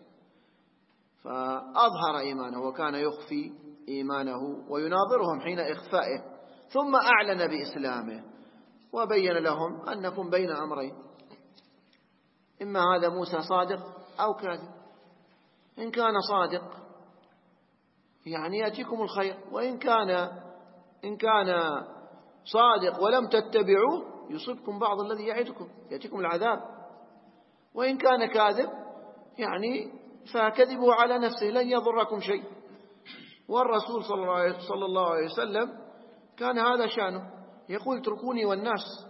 فأظهر إيمانه وكان يخفي إيمانه ويناظرهم حين إخفائه ثم أعلن بإسلامه وبين لهم أنكم بين أمرين، إما هذا موسى صادق أو كاذب. إن كان صادق يعني يأتيكم الخير، وإن كان صادق ولم تتبعوه يصيبكم بعض الذي يعدكم يأتيكم العذاب. وإن كان كاذب يعني فكذبوا على نفسه لن يضركم شيء. والرسول صلى الله عليه وسلم كان هذا شأنه، يقول اتركوني والناس،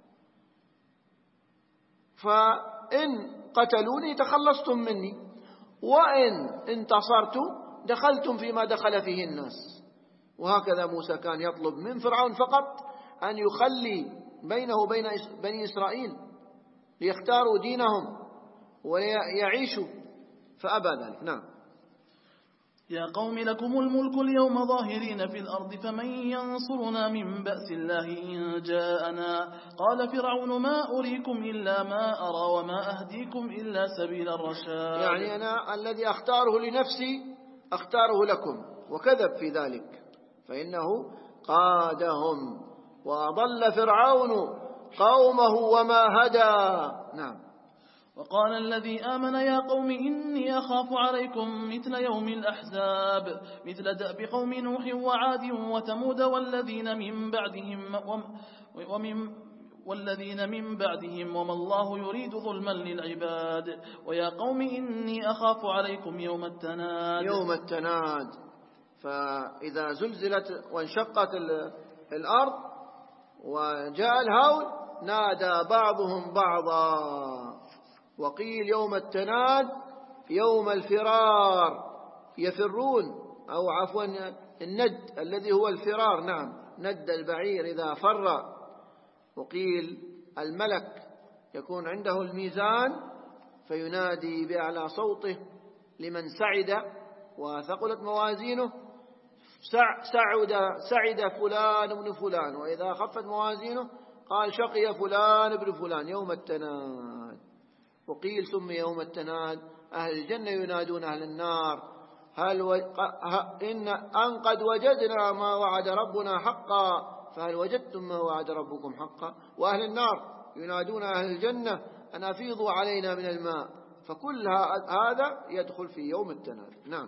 فإن قتلوني تخلصتم مني وإن انتصرتم دخلتم فيما دخل فيه الناس. وهكذا موسى كان يطلب من فرعون فقط أن يخلي بينه وبين بني إسرائيل ليختاروا دينهم ويعيشوا، فأبى ذلك. نعم. يا قوم لكم الملك اليوم ظاهرين في الأرض فمن ينصرنا من بأس الله إن جاءنا. قال فرعون ما أريكم إلا ما أرى وما أهديكم إلا سبيل الرشاد. يعني أنا الذي أختاره لنفسي أختاره لكم، وكذب في ذلك فإنه قادهم وأضل فرعون قومه وما هدى. نعم. وقال الذي آمن يا قوم إني أخاف عليكم مثل يوم الأحزاب مثل دأب قوم نوح وعاد وثمود والذين من بعدهم وما الله يريد ظلما للعباد. ويا قوم إني أخاف عليكم يوم التناد. يوم التناد، فإذا زلزلت وانشقت الأرض وجاء الهول نادى بعضهم بعضا. وقيل يوم التناد يوم الفرار، يفرون، أو عفوا الند الذي هو الفرار، نعم، ند البعير إذا فر. وقيل الملك يكون عنده الميزان فينادي بأعلى صوته لمن سعد وثقلت موازينه: سعد فلان بن فلان. وإذا خفت موازينه قال: شقي فلان بن فلان يوم التناد. وقيل سمي يوم التناد أهل الجنة ينادون أهل النار: أن قد وجدنا ما وعد ربنا حقا فهل وجدتم ما وعد ربكم حقا. وأهل النار ينادون أهل الجنة: أن أفيضوا علينا من الماء. فكل هذا يدخل في يوم التناد. نعم.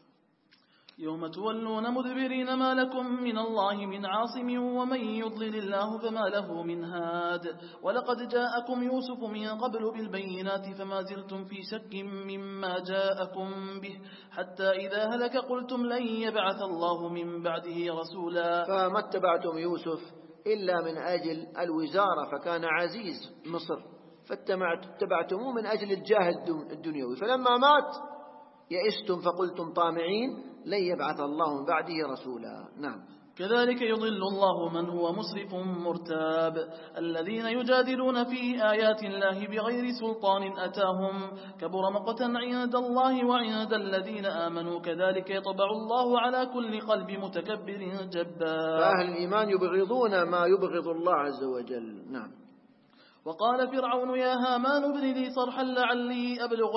يوم تولون مدبرين ما لكم من الله من عاصم ومن يضلل الله فما له من هاد. ولقد جاءكم يوسف من قبل بالبينات فما زلتم في شك مما جاءكم به حتى إذا هلك قلتم لن يبعث الله من بعده رسولا. فما اتبعتم يوسف إلا من أجل الوزارة، فكان عزيز مصر، فاتبعتموه من أجل الجاه الدنيوي. فلما مات يئستم فقلتم طامعين لن يبعث الله من بعده رسولا. نعم. كذلك يضل الله من هو مسرف مرتاب. الذين يجادلون في آيات الله بغير سلطان أتاهم كبر مقتا عند الله وعند الذين آمنوا كذلك يطبع الله على كل قلب متكبر جبار. فأهل الإيمان يبغضون ما يبغض الله عز وجل. نعم. وقال فرعون: يا هامان ابن لي صرحا لعلي أبلغ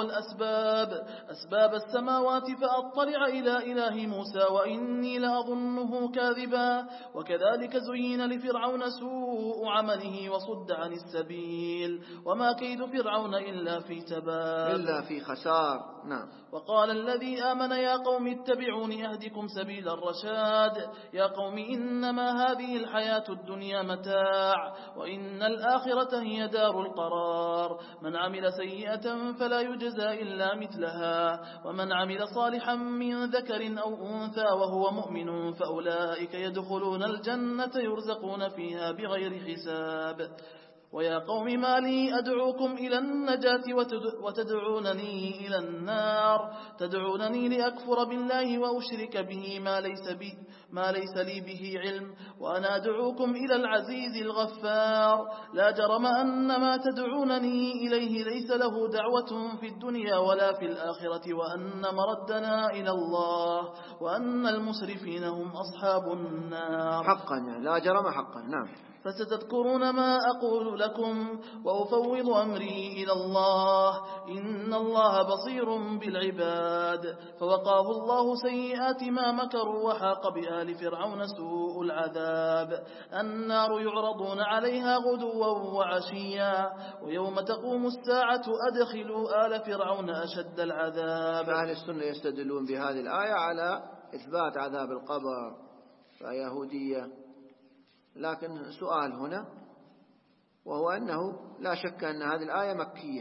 أسباب السماوات فأطلع إلى إله موسى وإني لأظنه كاذبا. وكذلك زين لفرعون سوء عمله وصد عن السبيل وما كيد فرعون إلا في تباب، إلا في خسار. نعم. وقال الذي آمن: يا قوم اتبعوني أهدكم سبيل الرشاد. يا قوم إنما هذه الحياة الدنيا متاع وإن الآخرة هي دار القرار. من عمل سيئة فلا يجزى إلا مثلها ومن عمل صالحا من ذكر أو أنثى وهو مؤمن فأولئك يدخلون الجنة يرزقون فيها بغير حساب. ويا قوم ما لي أدعوكم إلى النجاة وتدعونني إلى النار. تدعونني لأكفر بالله وأشرك به ما ليس لي به علم وأنا أدعوكم إلى العزيز الغفار. لا جرم أن ما تدعونني إليه ليس له دعوة في الدنيا ولا في الآخرة وأن مردنا إلى الله وأن المسرفين هم أصحاب النار. حقا، لا جرم، حقا. نعم. فستذكرون ما أقول لكم وأفوض أمري إلى الله إن الله بصير بالعباد. فوقاه الله سيئات ما مكروا وحاق بآل فرعون سوء العذاب. النار يعرضون عليها غدوا وعشيا ويوم تقوم الساعة أدخلوا آل فرعون أشد العذاب. فأهل السنة يستدلون بهذه الآية على إثبات عذاب القبر فيهودية. لكن سؤال هنا، وهو أنه لا شك أن هذه الآية مكية،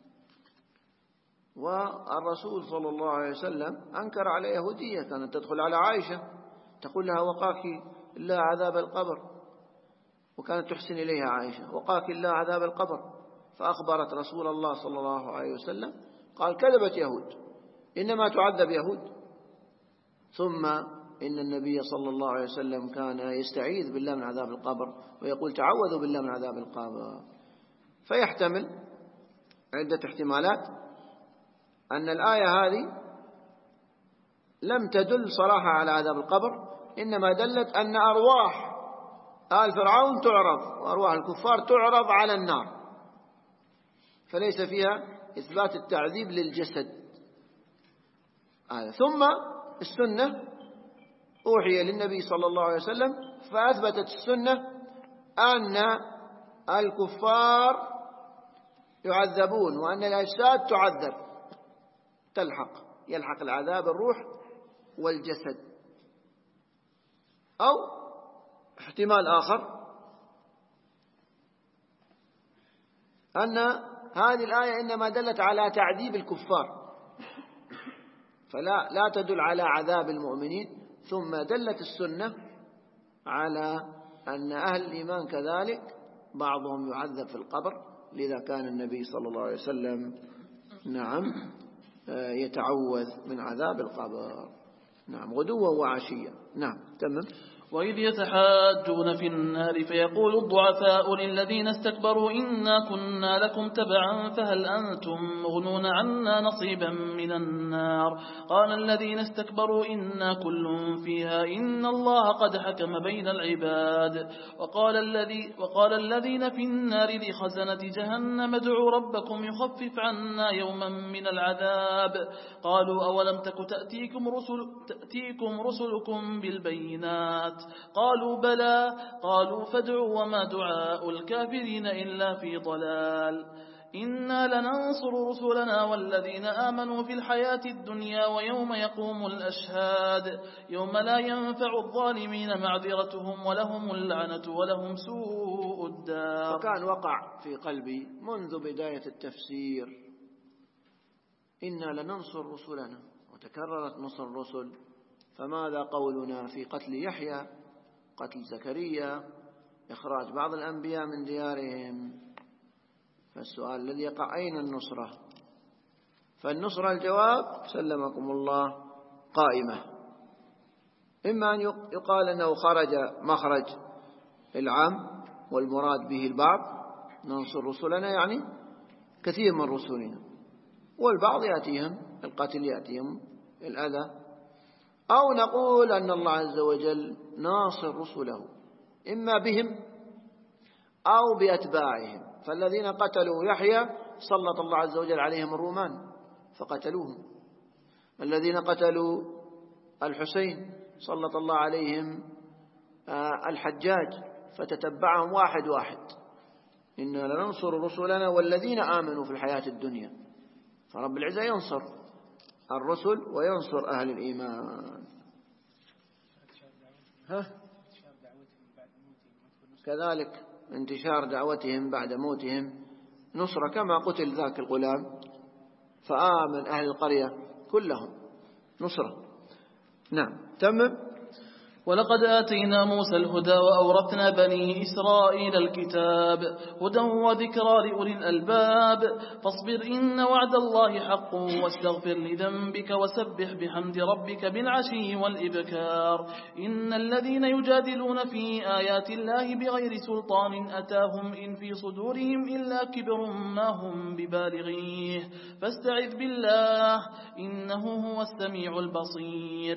والرسول صلى الله عليه وسلم أنكر على يهودية كانت تدخل على عائشة تقول لها: وقاك الله عذاب القبر، وكانت تحسن إليها عائشة: وقاك الله عذاب القبر. فأخبرت رسول الله صلى الله عليه وسلم قال: كذبت يهود، إنما تعذب يهود. ثم إن النبي صلى الله عليه وسلم كان يستعيذ بالله من عذاب القبر ويقول: تعوذوا بالله من عذاب القبر. فيحتمل عدة احتمالات أن الآية هذه لم تدل صراحة على عذاب القبر، إنما دلت أن أرواح آل فرعون تعرض وأرواح الكفار تعرض على النار، فليس فيها إثبات التعذيب للجسد. ثم السنة أوحي للنبي صلى الله عليه وسلم فأثبتت السنة أن الكفار يعذبون وأن الأجساد تعذب، يلحق العذاب الروح والجسد. أو احتمال آخر أن هذه الآية إنما دلت على تعذيب الكفار فلا تدل على عذاب المؤمنين، ثم دلت السنة على أن أهل الإيمان كذلك بعضهم يعذب في القبر، لذا كان النبي صلى الله عليه وسلم يتعوذ من عذاب القبر غدوا وعشيا. تمام. وإذ يتحاجون في النار فيقول الضعفاء للذين استكبروا إنا كنا لكم تبعا فهل أنتم مغنون عنا نصيبا من النار قال الذين استكبروا إنا كل فيها إن الله قد حكم بين العباد وقال الذين في النار لخزنة جهنم ادعوا ربكم يخفف عنا يوما من العذاب قالوا أولم تك تأتيكم رسلكم بالبينات قالوا بلى قالوا فادعوا وما دعاء الكافرين إلا في ضلال إنا لننصر رسلنا والذين آمنوا في الحياة الدنيا ويوم يقوم الأشهاد يوم لا ينفع الظالمين معذرتهم ولهم اللعنة ولهم سوء الدار. وكان وقع في قلبي منذ بداية التفسير إنا لننصر رسلنا، وتكررت نصر الرسل، فماذا قولنا في قتل يحيى، قتل زكريا، إخراج بعض الأنبياء من ديارهم؟ فالسؤال الذي يقع أين النصرة؟ فالنصرة الجواب سلمكم الله قائمة، إما أن يقال أنه خرج مخرج العام والمراد به البعض، ننصر رسلنا يعني كثير من رسلنا، والبعض يأتيهم القتل يأتيهم الأذى، أو نقول أن الله عز وجل ناصر رسله إما بهم أو بأتباعهم. فالذين قتلوا يحيى سلط الله عز وجل عليهم الرومان فقتلوهم، الذين قتلوا الحسين سلط الله عليهم الحجاج فتتبعهم واحد واحد. إنا لننصر رسلنا والذين آمنوا في الحياة الدنيا، فرب العزة ينصر الرسل وينصر أهل الإيمان. كذلك انتشار دعوتهم بعد موتهم نصرة، كما قتل ذاك الغلام فآمن أهل القرية كلهم نصرة. تمام. ولقد آتينا موسى الهدى وأورثنا بني إسرائيل الكتاب هدى وذكرى لأولي الألباب فاصبر إن وعد الله حق واستغفر لذنبك وسبح بحمد ربك بالعشي والإبكار إن الذين يجادلون في آيات الله بغير سلطان أتاهم إن في صدورهم إلا كبر ما هم ببالغيه فاستعذ بالله إنه هو السميع البصير.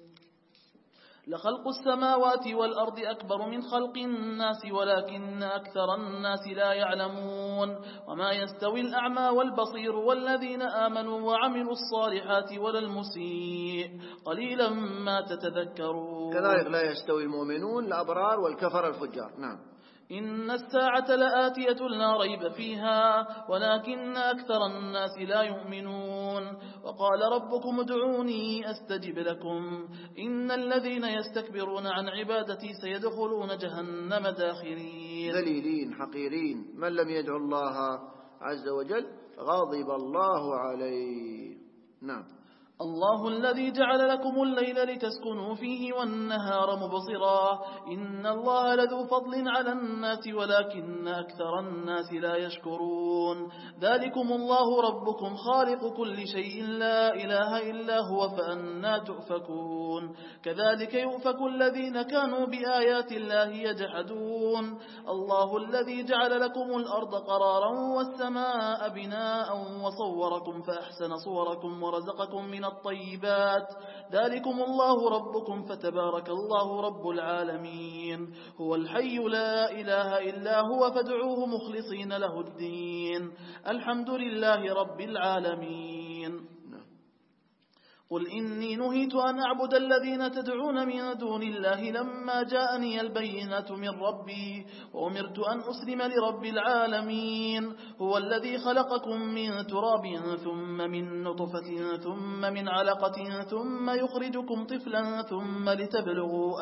لخلق السماوات والأرض أكبر من خلق الناس ولكن أكثر الناس لا يعلمون وما يستوي الأعمى والبصير والذين آمنوا وعملوا الصالحات ولا المسيء قليلا ما تتذكرون. كذلك لا يستوي المؤمنون الأبرار والكفر الفجار. إن الساعة لآتية لا ريب فيها ولكن أكثر الناس لا يؤمنون وقال ربكم ادعوني أستجب لكم إن الذين يستكبرون عن عبادتي سيدخلون جهنم داخرين ذليلين حقيرين. من لم يدعو الله عز وجل غضب الله عليه. الله الذي جعل لكم الليل لتسكنوا فيه والنهار مبصرا إن الله لذو فضل على الناس ولكن أكثر الناس لا يشكرون ذلكم الله ربكم خالق كل شيء لا إله إلا هو فأنا تؤفكون كذلك يؤفك الذين كانوا بآيات الله يجحدون الله الذي جعل لكم الأرض قرارا والسماء بناء وصوركم فأحسن صوركم ورزقكم من الطيبات ذلكم الله ربكم فتبارك الله رب العالمين هو الحي لا إله إلا هو فادعوه مخلصين له الدين الحمد لله رب العالمين. قل إني نهيت أن أعبد الذين تدعون من دون الله لما جاءني البينات من ربي وأمرت أن أسلم لرب العالمين هو الذي خلقكم من تراب ثم من نطفة ثم من علقة ثم يخرجكم طفلا ثم لتبلغوا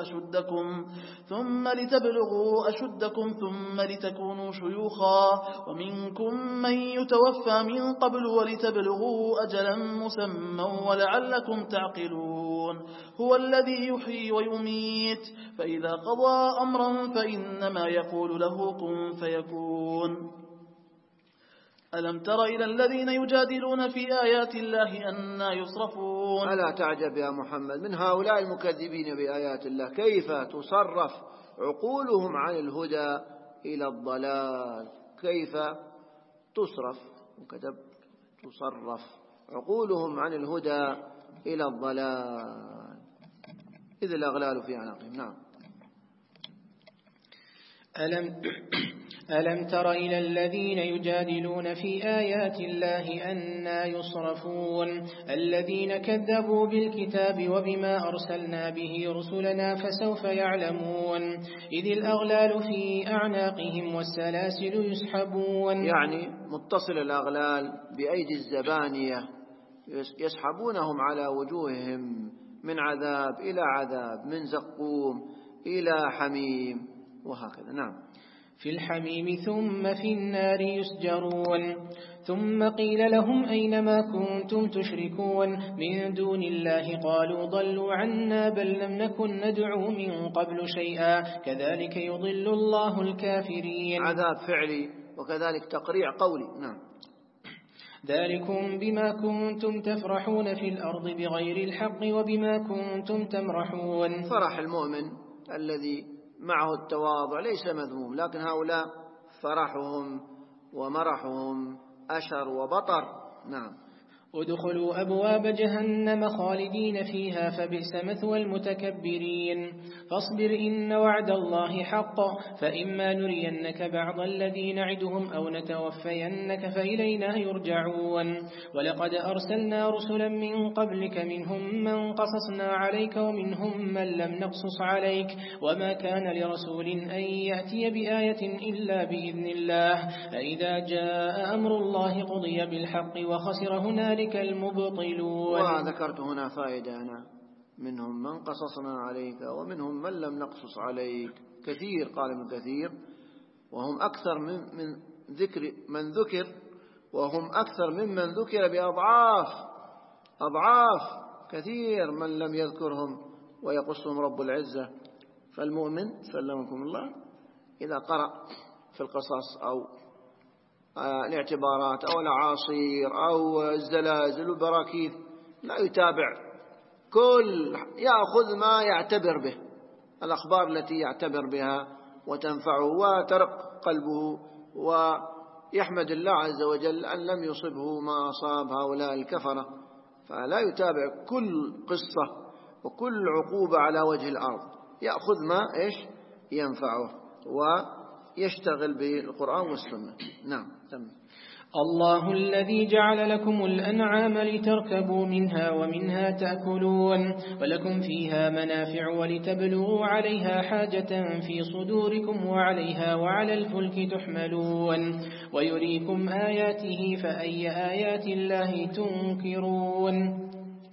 أشدكم ثم لتكونوا شيوخا ومنكم من يتوفى من قبل ولتبلغوا أجلا مسمى ولعلكم لعلكم تعقلون. هو الذي يحيي ويميت، فإذا قضى أمرا فإنما يقول له كن فيكون. ألم تر إلى الذين يجادلون في آيات الله أنى يصرفون. ألا تعجب يا محمد من هؤلاء المكذبين بآيات الله كيف تصرف عقولهم عن الهدى إلى الضلال، كيف تصرف وكتب تصرف عقولهم عن الهدى إلى الضلال إذ الأغلال في أعناقهم. نعم. ألم تر إلى الذين يجادلون في آيات الله أنى يصرفون الذين كذبوا بالكتاب وبما أرسلنا به رسلنا فسوف يعلمون إذ الأغلال في أعناقهم والسلاسل يسحبون. يعني متصل الأغلال بأيدي الزبانية يسحبونهم على وجوههم من عذاب إلى عذاب، من زقوم إلى حميم وهكذا. نعم. في الحميم ثم في النار يسجرون. ثم قيل لهم أين ما كنتم تشركون من دون الله قالوا ضلوا عنا بل لم نكن ندعو من قبل شيئا كذلك يضل الله الكافرين. عذاب فعلي وكذلك تقريع قولي. نعم. ذلكم بما كنتم تفرحون في الأرض بغير الحق وبما كنتم تمرحون. فرح المؤمن الذي معه التواضع ليس مذموم، لكن هؤلاء فرحهم ومرحهم أشر وبطر. نعم. ادخلوا أبواب جهنم خالدين فيها فبئس مثوى المتكبرين. فاصبر إن وعد الله حق فإما نرينك بعض الذي نعدهم أو نتوفينك فإلينا يرجعون. ولقد أرسلنا رسلا من قبلك منهم من قصصنا عليك ومنهم من لم نقصص عليك وما كان لرسول أن يأتي بآية إلا بإذن الله فإذا جاء أمر الله قضي بالحق وخسر هنالك المبطلون. وذكرت هنا فائدة أنا منهم من قصصنا عليك ومنهم من لم نقصص عليك. كثير قال ابن كثير وهم أكثر من ذكر من ذكر وهم أكثر ممن ذكر بأضعاف كثير من لم يذكرهم ويقصهم رب العزة. فالمؤمن سلمكم الله إذا قرأ في القصص أو الاعتبارات أو الأعاصير أو الزلازل والبراكين لا يتابع يأخذ ما يعتبر به، الأخبار التي يعتبر بها وتنفعه وترق قلبه ويحمد الله عز وجل أن لم يصبه ما أصاب هؤلاء الكفرة. فلا يتابع كل قصة وكل عقوبة على وجه الأرض، يأخذ ما ينفعه ويشتغل بالقرآن والسنة. نعم. الله الذي جعل لكم الأنعام لتركبوا منها ومنها تأكلون ولكم فيها منافع ولتبلغوا عليها حاجة في صدوركم وعليها وعلى الفلك تحملون ويريكم آياته فأي آيات الله تنكرون.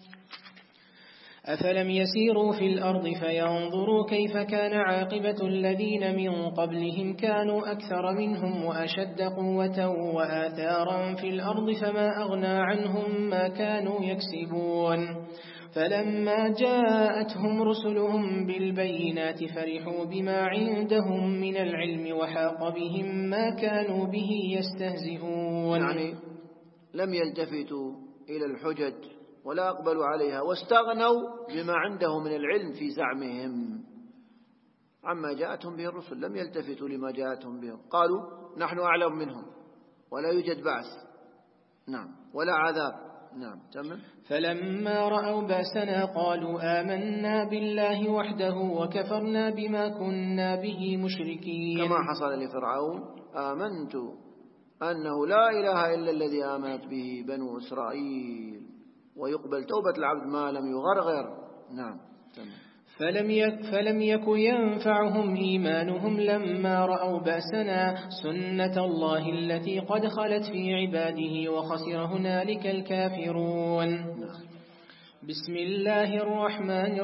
أفلم يسيروا في الأرض فينظروا كيف كان عاقبة الذين من قبلهم كانوا أكثر منهم وأشد قوة وآثارا في الأرض فما أغنى عنهم ما كانوا يكسبون. فلما جاءتهم رسلهم بالبينات فرحوا بما عندهم من العلم وحاق بهم ما كانوا به يستهزئون. يعني لم يلتفتوا إلى الحجج ولا أقبلوا عليها واستغنوا بما عندهم من العلم في زعمهم عما جاءتهم به الرسل. لم يلتفتوا لما جاءتهم به، قالوا نحن أعلم منهم ولا يوجد بأس. نعم. ولا عذاب. نعم. تمام. فلما رأوا بأسنا قالوا آمنا بالله وحده وكفرنا بما كنا به مشركين. كما حصل لفرعون آمنت أنه لا إله إلا الذي آمنت به بنو إسرائيل، ويقبل توبة العبد ما لم يغرغر. نعم. فلم يك ينفعهم إيمانهم لما رأوا بأسنا سنة الله التي قد خلت في عباده وخسر هنالك الكافرون. بسم الله الرحمن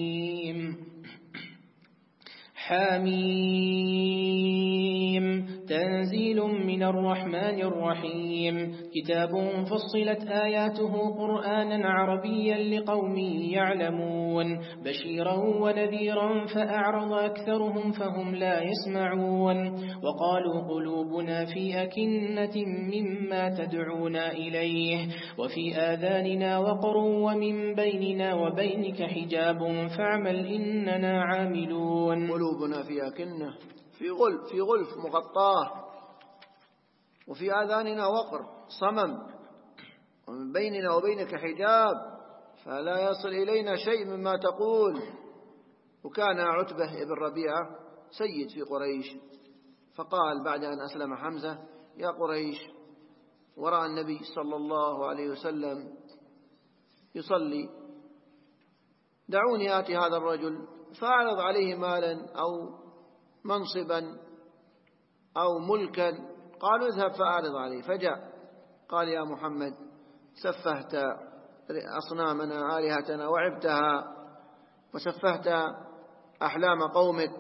الرحيم. حميم تنزيل من الرحمن الرحيم كتاب فصلت آياته قرآنا عربيا لقوم يعلمون بشيرا ونذيرا فأعرض أكثرهم فهم لا يسمعون وقالوا قلوبنا في أكنة مما تدعونا إليه وفي آذاننا وقر ومن بيننا وبينك حجاب فاعمل إننا عاملون. قلوبنا في أكنة، في غلف مغطاه، وفي آذاننا وقر صمم، ومن بيننا وبينك حجاب فلا يصل إلينا شيء مما تقول. وكان عتبة بن ربيعة سيد في قريش، فقال بعد أن أسلم حمزة: يا قريش، ورأى النبي صلى الله عليه وسلم يصلي، دعوني آتي هذا الرجل فأعرض عليه مالا أو منصبا أو ملكا. قالوا: اذهب فأعرض عليه. فجاء قال: يا محمد، سفهت أصنامنا آلهتنا وعبتها وسفهت أحلام قومك،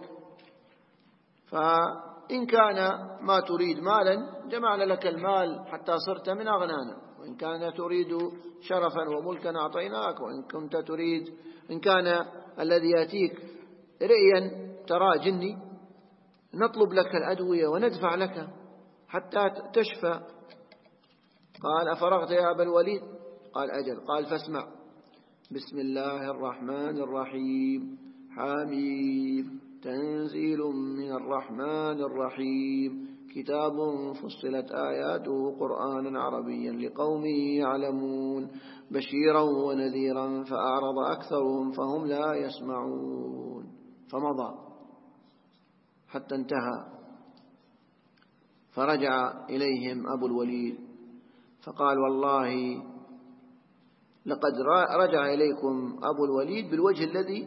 فإن كان ما تريد مالا جمعنا لك المال حتى صرت من أغنانا، وإن كان تريد شرفا وملكا أعطيناك، وإن كنت تريد، إن كان الذي يأتيك رئيا ترى جني نطلب لك الأدوية وندفع لك حتى تشفى. قال: أفرغت يا أبا الوليد؟ قال: أجل. قال: فاسمع: بسم الله الرحمن الرحيم، حميم، تنزيل من الرحمن الرحيم، كتاب فصلت آياته قرآنا عربيا لقوم يعلمون بشيرا ونذيرا فأعرض أكثرهم فهم لا يسمعون. فمضى حتى انتهى، فرجع إليهم أبو الوليد فقال: والله لقد رجع إليكم أبو الوليد بالوجه الذي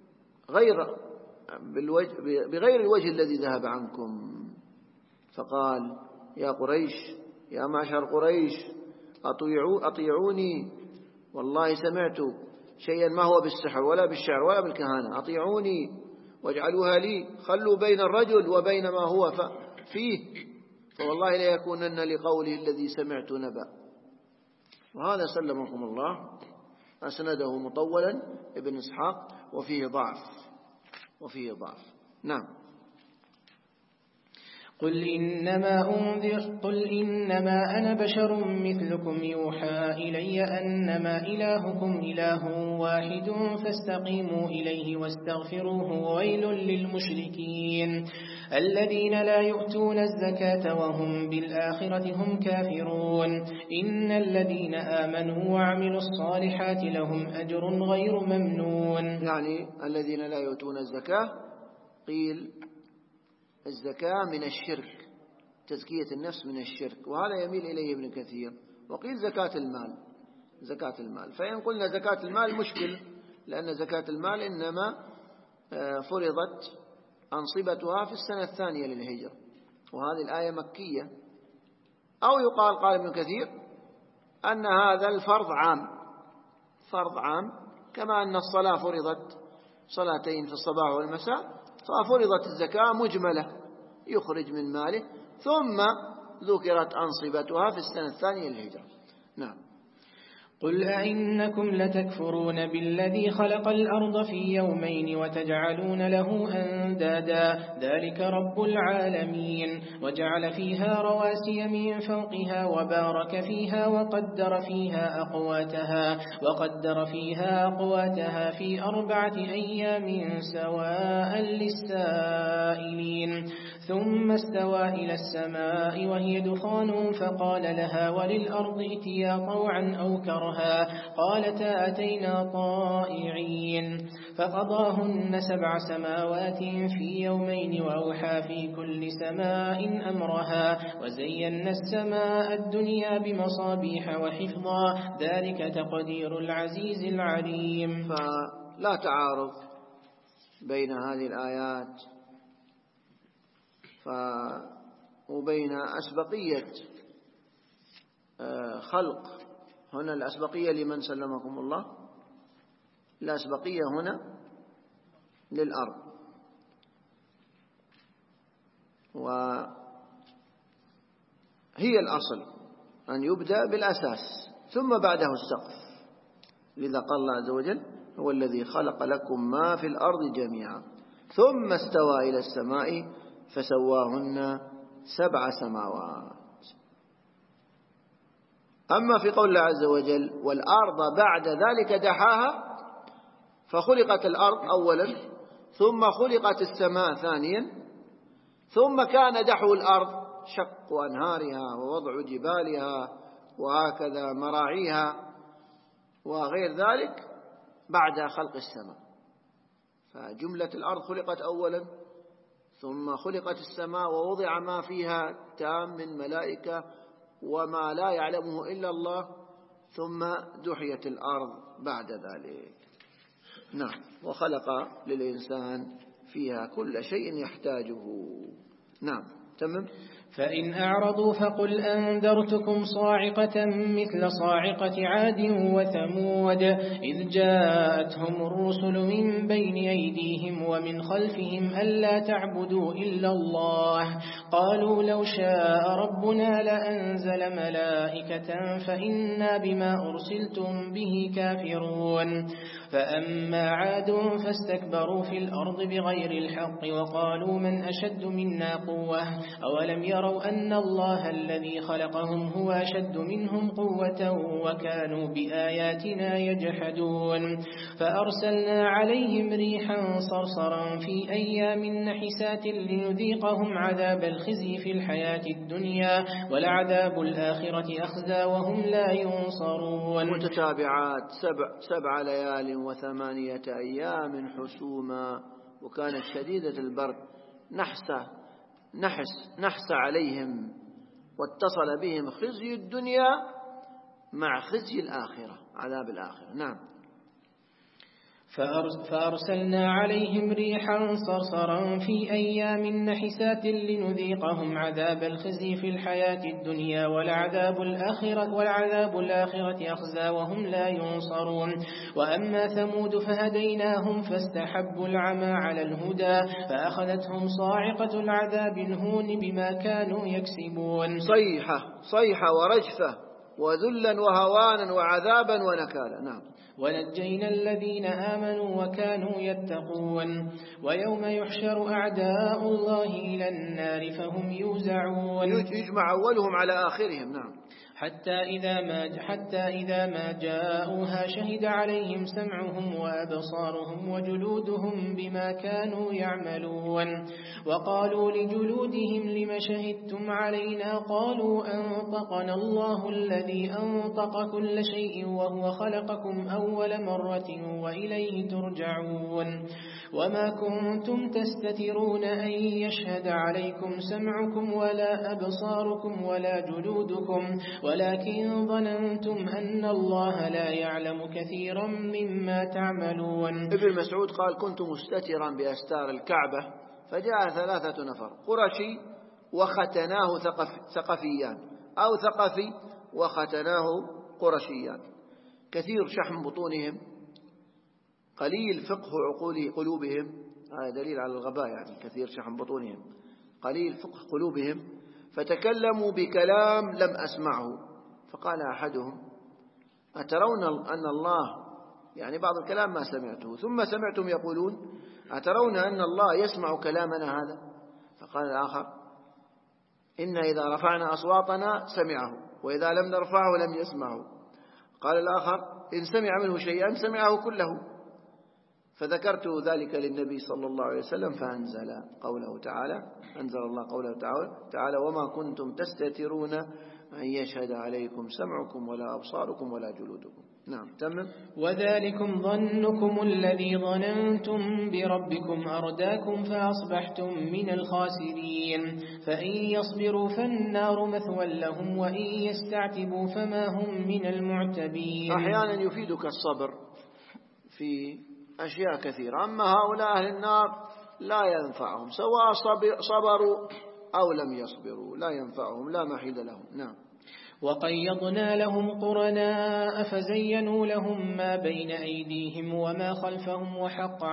بغير الوجه الذي ذهب عنكم. فقال: يا قريش، يا معشر قريش، أطيعوني، والله سمعت شيئا ما هو بالسحر ولا بالشعر ولا بالكهانة، أطيعوني واجعلوها لي، خلوا بين الرجل وبين ما هو فيه، فوالله لا يكونن لقوله الذي سمعت نبأ. وهذا سلمكم الله أسنده مطولا ابن إسحاق وفيه ضعف. نعم. قل إنما أنا بشر مثلكم يوحى إلي أنما إلهكم إله واحد فاستقيموا إليه واستغفروه ويل للمشركين الذين لا يؤتون الزكاة وهم بالآخرة هم كافرون إن الذين آمنوا وعملوا الصالحات لهم أجر غير ممنون. يعني الذين لا يؤتون الزكاة، قيل الزكاة من الشرك، تزكية النفس من الشرك، وهذا يميل إليه ابن كثير. وقيل زكاة المال. فإن قلنا زكاة المال مشكل، لأن زكاة المال إنما فرضت أنصبتها في السنة الثانية للهجرة، وهذه الآية مكية. أو يقال، قال ابن كثير، أن هذا الفرض عام، كما أن الصلاة فرضت صلاتين في الصباح والمساء، ففرضت الزكاة مجملة يخرج من ماله، ثم ذكرت أنصبتها في السنة الثانية للهجرة. نعم. قل أئنكم لتكفرون بالذي خلق الأرض في يومين وتجعلون له أندادا ذلك رب العالمين وجعل فيها رواسي من فوقها وبارك فيها وقدر فيها أقواتها في 4 أيام سواء للسائلين ثم استوى إلى السماء وهي دخان فقال لها وللأرض ائتيا طوعا أو كرها قالتا أتينا طائعين فقضاهن 7 سماوات في يومين وأوحى في كل سماء أمرها وزينا السماء الدنيا بمصابيح وحفظا ذلك تقدير العزيز العليم. فلا تعارض بين هذه الآيات وبين أسبقية خلق. هنا الأسبقية لمن سلمكم الله، الأسبقية هنا للأرض، هي الأصل أن يبدأ بالأساس ثم بعده السقف. لذا قال الله عز وجل هو الذي خلق لكم ما في الأرض جميعا ثم استوى إلى السماء فسواهن 7 سماوات. أما في قول الله عز وجل والأرض بعد ذلك دحاها، فخلقت الأرض أولا ثم خلقت السماء ثانيا، ثم كان دحو الأرض شق أنهارها ووضع جبالها وهكذا مراعيها وغير ذلك بعد خلق السماء. فجملة الأرض خلقت أولا ثم خلقت السماء ووضع ما فيها تام من ملائكة وما لا يعلمه إلا الله، ثم دحيت الأرض بعد ذلك. نعم، وخلق للإنسان فيها كل شيء يحتاجه. نعم، تمام. فإن أعرضوا فقل أنذرتكم صاعقة مثل صاعقة عاد وثمود إذ جاءتهم الرسل من بين أيديهم ومن خلفهم ألا تعبدوا إلا الله قالوا لو شاء ربنا لأنزل ملائكة فإنا بما أرسلتم به كافرون. فأما عاد فاستكبروا في الأرض بغير الحق وقالوا من أشد منا قوة أولم يروا أن الله الذي خلقهم هو أشد منهم قوة وكانوا بآياتنا يجحدون. فأرسلنا عليهم ريحا صرصرا في أيام نحسات لنذيقهم عذاب الخزي في الحياة الدنيا ولعذاب الآخرة أخزى وهم لا ينصرون. متتابعات 7 ليال و8 أيام حسوما وكانت شديدة البرد نحس عليهم واتصل بهم خزي الدنيا مع خزي الآخرة عذاب الآخرة. نعم. فأرسلنا عليهم ريحا صرصرا في أيام نحسات لنذيقهم عذاب الخزي في الحياة الدنيا ولعذاب الآخرة أخزى وهم لا ينصرون. وأما ثمود فهديناهم فاستحبوا العمى على الهدى فأخذتهم صاعقة العذاب الهون بما كانوا يكسبون. صيحة ورجفة وذلا وهوانا وعذابا ونكالا. نعم. ونجينا الذين آمنوا وكانوا يتقون. ويوم يحشر أعداء الله إلى النار فهم يوزعون. يجمع أولهم على آخرهم. نعم. حتى إذا ما جاءوها شهد عليهم سمعهم وأبصارهم وجلودهم بما كانوا يعملون. وقالوا لجلودهم لم شهدتم علينا قالوا أنطقنا الله الذي أنطق كل شيء وهو خلقكم أول مرة وإليه ترجعون. وما كنتم تستترون أن يشهد عليكم سمعكم ولا أبصاركم ولا جلودكم ولكن ظننتم أن الله لا يعلم كثيرا مما تعملون. ابن مسعود قال كنت مستترا بأستار الكعبة فجاء 3 نفر قرشي وختناه ثقفيان أو ثقفي وختناه قرشيان كثير شحم بطونهم قليل فقه قلوبهم. هذا دليل على الغباء، يعني كثير شحم بطونهم قليل فقه قلوبهم. فتكلموا بكلام لم أسمعه فقال أحدهم أترون أن الله، يعني بعض الكلام ما سمعته، ثم سمعتم يقولون أترون أن الله يسمع كلامنا هذا؟ فقال الآخر إن إذا رفعنا أصواتنا سمعه وإذا لم نرفعه لم يسمعه. قال الآخر إن سمع منه شيئا سمعه كله. فذكرت ذلك للنبي صلى الله عليه وسلم فأنزل الله قوله تعالى وما كنتم تستترون أن يشهد عليكم سمعكم ولا أبصاركم ولا جلودكم. نعم، تمام. وذلكم ظنكم الذي ظننتم بربكم أرداكم فأصبحتم من الخاسرين. فإن يصبروا فالنار مثوى لهم وإن يستعتبوا فما هم من المعتبين. أحيانا يفيدك الصبر في أشياء كثيرة، أما هؤلاء أهل النار لا ينفعهم سواء صبروا أو لم يصبروا، لا ينفعهم لا محيد لهم. نعم. وقيضنا لهم قرناء فزينوا لهم ما بين أيديهم وما خلفهم وحق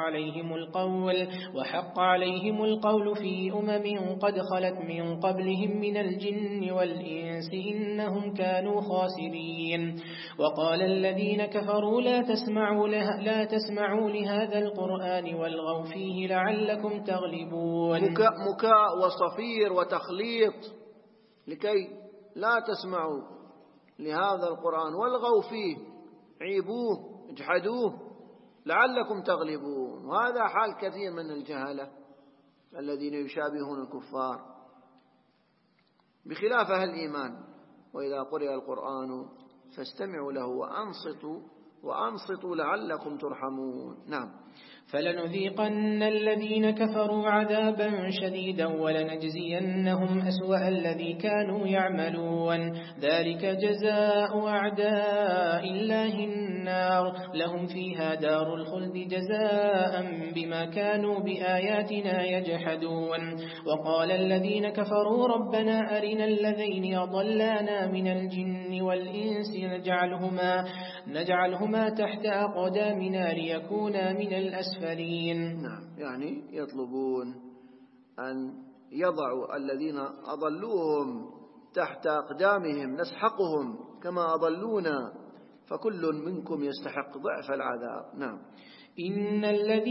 عليهم القول في قد خلت من قبلهم من الجن والإنس إنهم كانوا خاسرين. وقال الذين كفروا لا تسمعوا لهذا القرآن والغوا فيه لعلكم تغلبون. مكاء وصفير وتخليط لكي لا تسمعوا لهذا القرآن والغوا فيه، عيبوه اجحدوه لعلكم تغلبون. وهذا حال كثير من الجهلة الذين يشابهون الكفار، بخلاف أهل الإيمان. وإذا قرئ القرآن فاستمعوا له وأنصتوا لعلكم ترحمون. نعم. فلنذيقن الذين كفروا عذابا شديدا ولنجزينهم أسوأ الذي كانوا يعملون. ذلك جزاء أعداء الله النار لهم فيها دار الخلد جزاء بما كانوا بآياتنا يجحدون. وقال الذين كفروا ربنا أرنا الذين أضلانا من الجن والإنس نجعلهما تحت أقدامنا ليكونا من الأسفلين. نعم، يعني يطلبون أن يضعوا الذين أضلوهم تحت أقدامهم نسحقهم كما أضلونا، فكل منكم يستحق ضعف العذاب. نعم. إن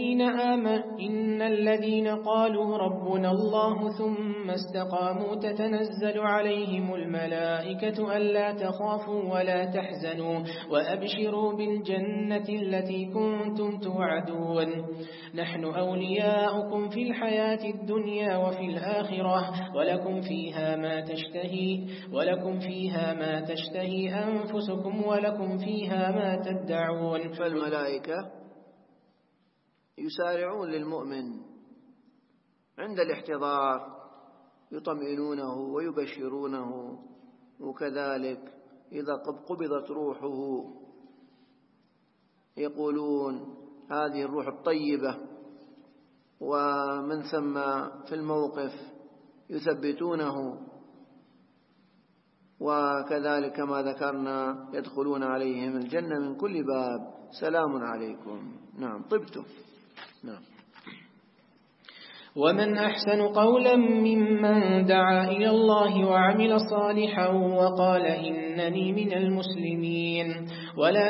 الذين قالوا ربنا الله ثم استقاموا تتنزل عليهم الملائكة ألا تخافوا ولا تحزنوا وأبشروا بالجنة التي كنتم توعدون. نحن أولياؤكم في الحياة الدنيا وفي الآخرة ولكم فيها ما تشتهي أنفسكم ولكم فيها ما تدعون. فالملائكة يسارعون للمؤمن عند الاحتضار، يطمئنونه ويبشرونه، وكذلك إذا قبضت روحه يقولون هذه الروح الطيبة، ومن ثم في الموقف يثبتونه، وكذلك كما ذكرنا يدخلون عليهم الجنة من كل باب سلام عليكم. نعم، طبتم. نعم. ومن أحسن قولا ممن دعا إلى الله وعمل صالحا وقال إنني من المسلمين. ولا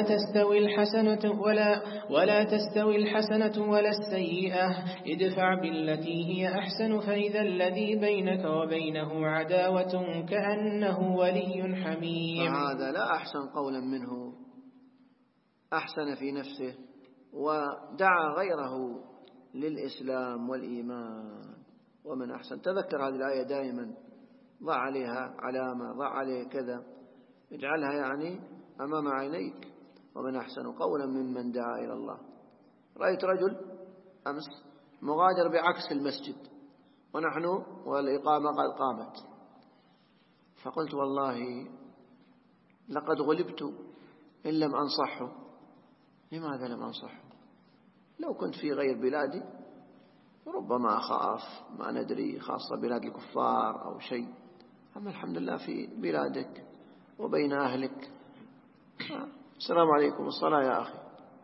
تستوي الحسنة ولا السيئة ادفع بالتي هي أحسن فإذا الذي بينك وبينه عداوة كأنه ولي حميم. فهذا لا أحسن قولا منه، أحسن في نفسه ودعا غيره للإسلام والإيمان. ومن أحسن، تذكر هذه الآية دائما، ضع عليها علامة، ضع عليها كذا، اجعلها يعني أمام عينيك. ومن أحسن قولا ممن دعا إلى الله. رأيت رجل أمس مغادر بعكس المسجد ونحن والإقامة قد قامت، فقلت والله لقد غلبت إن لم أنصحه. لماذا لم أنصحه؟ لو كنت في غير بلادي ربما أخاف، ما ندري، خاصة بلاد الكفار أو شيء. أما الحمد لله في بلادك وبين أهلك، السلام عليكم الصلاة يا أخي،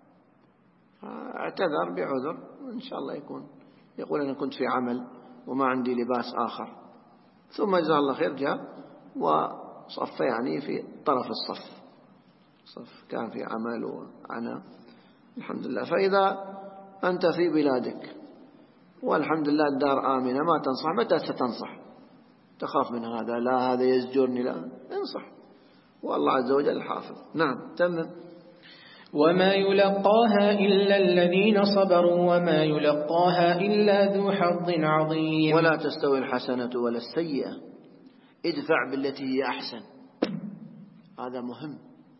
اعتذر بعذر وإن شاء الله يقول أنا كنت في عمل وما عندي لباس آخر، ثم جزاه الله خير جاء وصف يعني في طرف الصف، كان في عمل وعناء الحمد لله. فإذا أنت في بلادك والحمد لله الدار آمنة، ما تنصح، متى ستنصح؟ تخاف من هذا، لا هذا يزجرني، لا، انصح والله عز وجل حافظ. نعم، تمام. وما يلقاها إلا الذين صبروا وما يلقاها إلا ذو حظ عظيم. ولا تستوي الحسنة ولا السيئة ادفع بالتي هي أحسن. هذا مهم.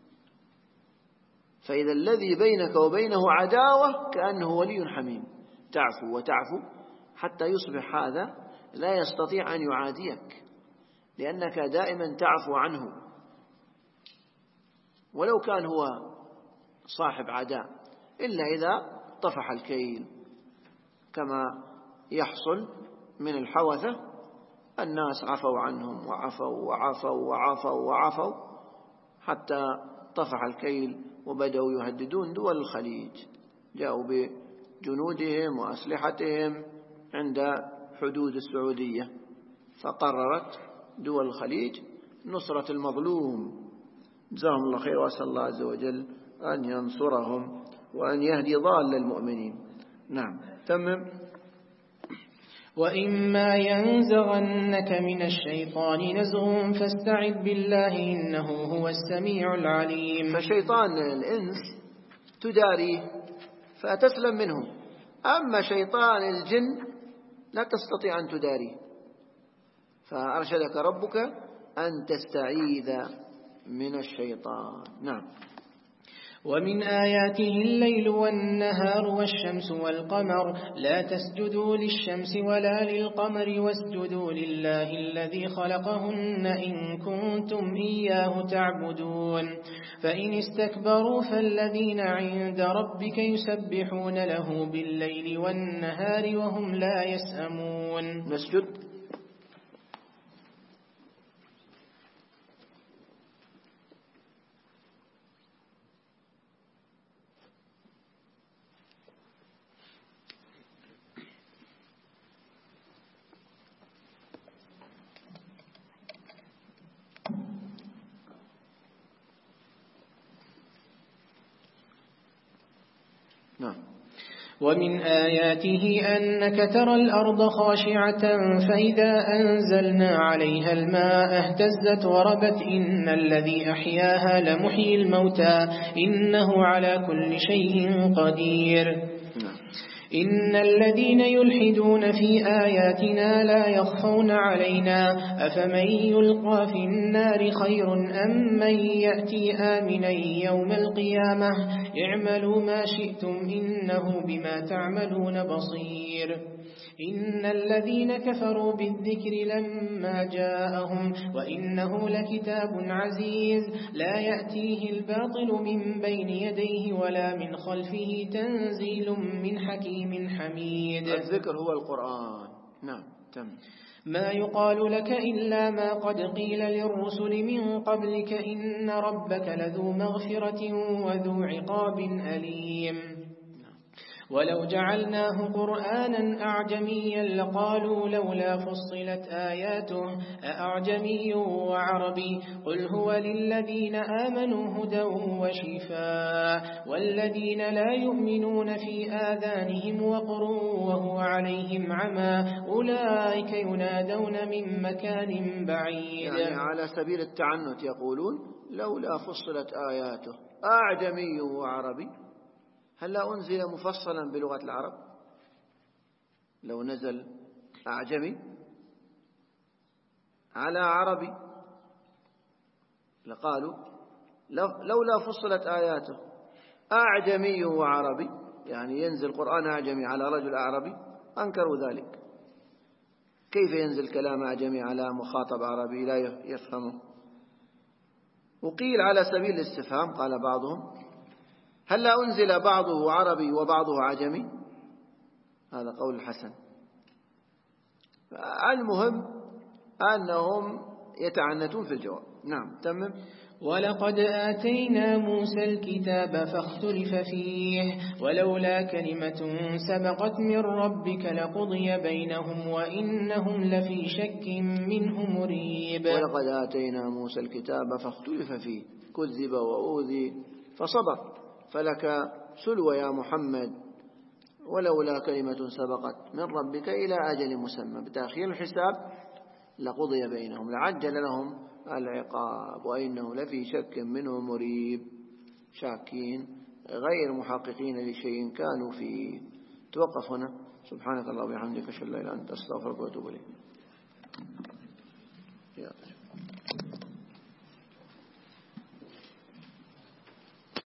فإذا الذي بينك وبينه عداوة كأنه ولي حميم، تعفو وتعفو حتى يصبح هذا لا يستطيع أن يعاديك، لأنك دائما تعفو عنه، ولو كان هو صاحب عداء، إلا إذا طفح الكيل كما يحصل من الحوثة. الناس عفوا عنهم وعفوا وعفوا وعفوا وعفوا حتى طفح الكيل وبدأوا يهددون دول الخليج، جاءوا بجنودهم وأسلحتهم عند حدود السعودية، فقررت دول الخليج نصرة المظلوم. جزاهم الله خير، وأسأل الله عز وجل أن ينصرهم وأن يهدي ضال المؤمنين. نعم تمم. وإما ينزغنك من الشيطان نزغ فاستعذ بالله إنه هو السميع العليم. فشيطان الإنس تداريه فتسلم منه، أما شيطان الجن لا تستطيع أن تداريه، فأرشدك ربك أن تستعيذ من الشيطان. نعم. ومن آياته الليل والنهار والشمس والقمر لا تسجدوا للشمس ولا للقمر واسجدوا لله الذي خلقهن إن كنتم إياه تعبدون. فإن استكبروا فالذين عند ربك يسبحون له بالليل والنهار وهم لا يسأمون. نسجد. ومن آياته أنك ترى الأرض خاشعة فإذا أنزلنا عليها الماء اهتزت وربت إن الذي أحياها لمحيي الموتى إنه على كل شيء قدير. إن الذين يلحدون في آياتنا لا يخفون علينا أفمن يلقى في النار خير أم من يأتي آمنا يوم القيامة اعملوا ما شئتم إنه بما تعملون بصير. إن الذين كفروا بالذكر لما جاءهم وإنه لكتاب عزيز لا يأتيه الباطل من بين يديه ولا من خلفه تنزيل من حكيم حميد. الذكر هو القرآن. نعم تم. ما يقال لك إلا ما قد قيل للرسل من قبلك إن ربك لذو مغفرة وذو عقاب أليم. ولو جعلناه قرآنا أعجميا لقالوا لولا فصلت آياته أأعجمي وعربي قل هو للذين آمنوا هدى وشفاء والذين لا يؤمنون في آذانهم وقر وهو عليهم عمى أولئك ينادون من مكان بعيد. يعني على سبيل التعنت يقولون لولا فصلت آياته أعجمي وعربي. هل لا أنزل مفصلا بلغة العرب؟ لو نزل أعجمي على عربي لقالوا لولا فصلت آياته أعجمي وعربي، يعني ينزل قرآن أعجمي على رجل أعربي، أنكروا ذلك. كيف ينزل كلام أعجمي على مخاطب عربي لا يفهمه؟ وقيل على سبيل الاستفهام، قال بعضهم هل لا أنزل بعضه عربي وبعضه عجمي؟ هذا قول الحسن. المهم أنهم يتعنتون في الجواب. نعم تمم. ولقد آتينا موسى الكتاب فاختلف فيه ولولا كلمة سبقت من ربك لقضي بينهم وإنهم لفي شك منه مريب. ولقد آتينا موسى الكتاب فاختلف فيه، كذب وأوذي فصبر، فلك سلوى يا محمد، ولولا كلمة سبقت من ربك إلى أجل مسمى بتأخير الحساب لقضي بينهم، لعجل لهم العقاب وإنه لفي شك منه مريب. شاكين غير محققين لشيء كانوا فيه. توقف هنا. سبحانك اللهم وبحمدك أشهد أن لا إله إلا أنت أستغفرك وأتوب إليك.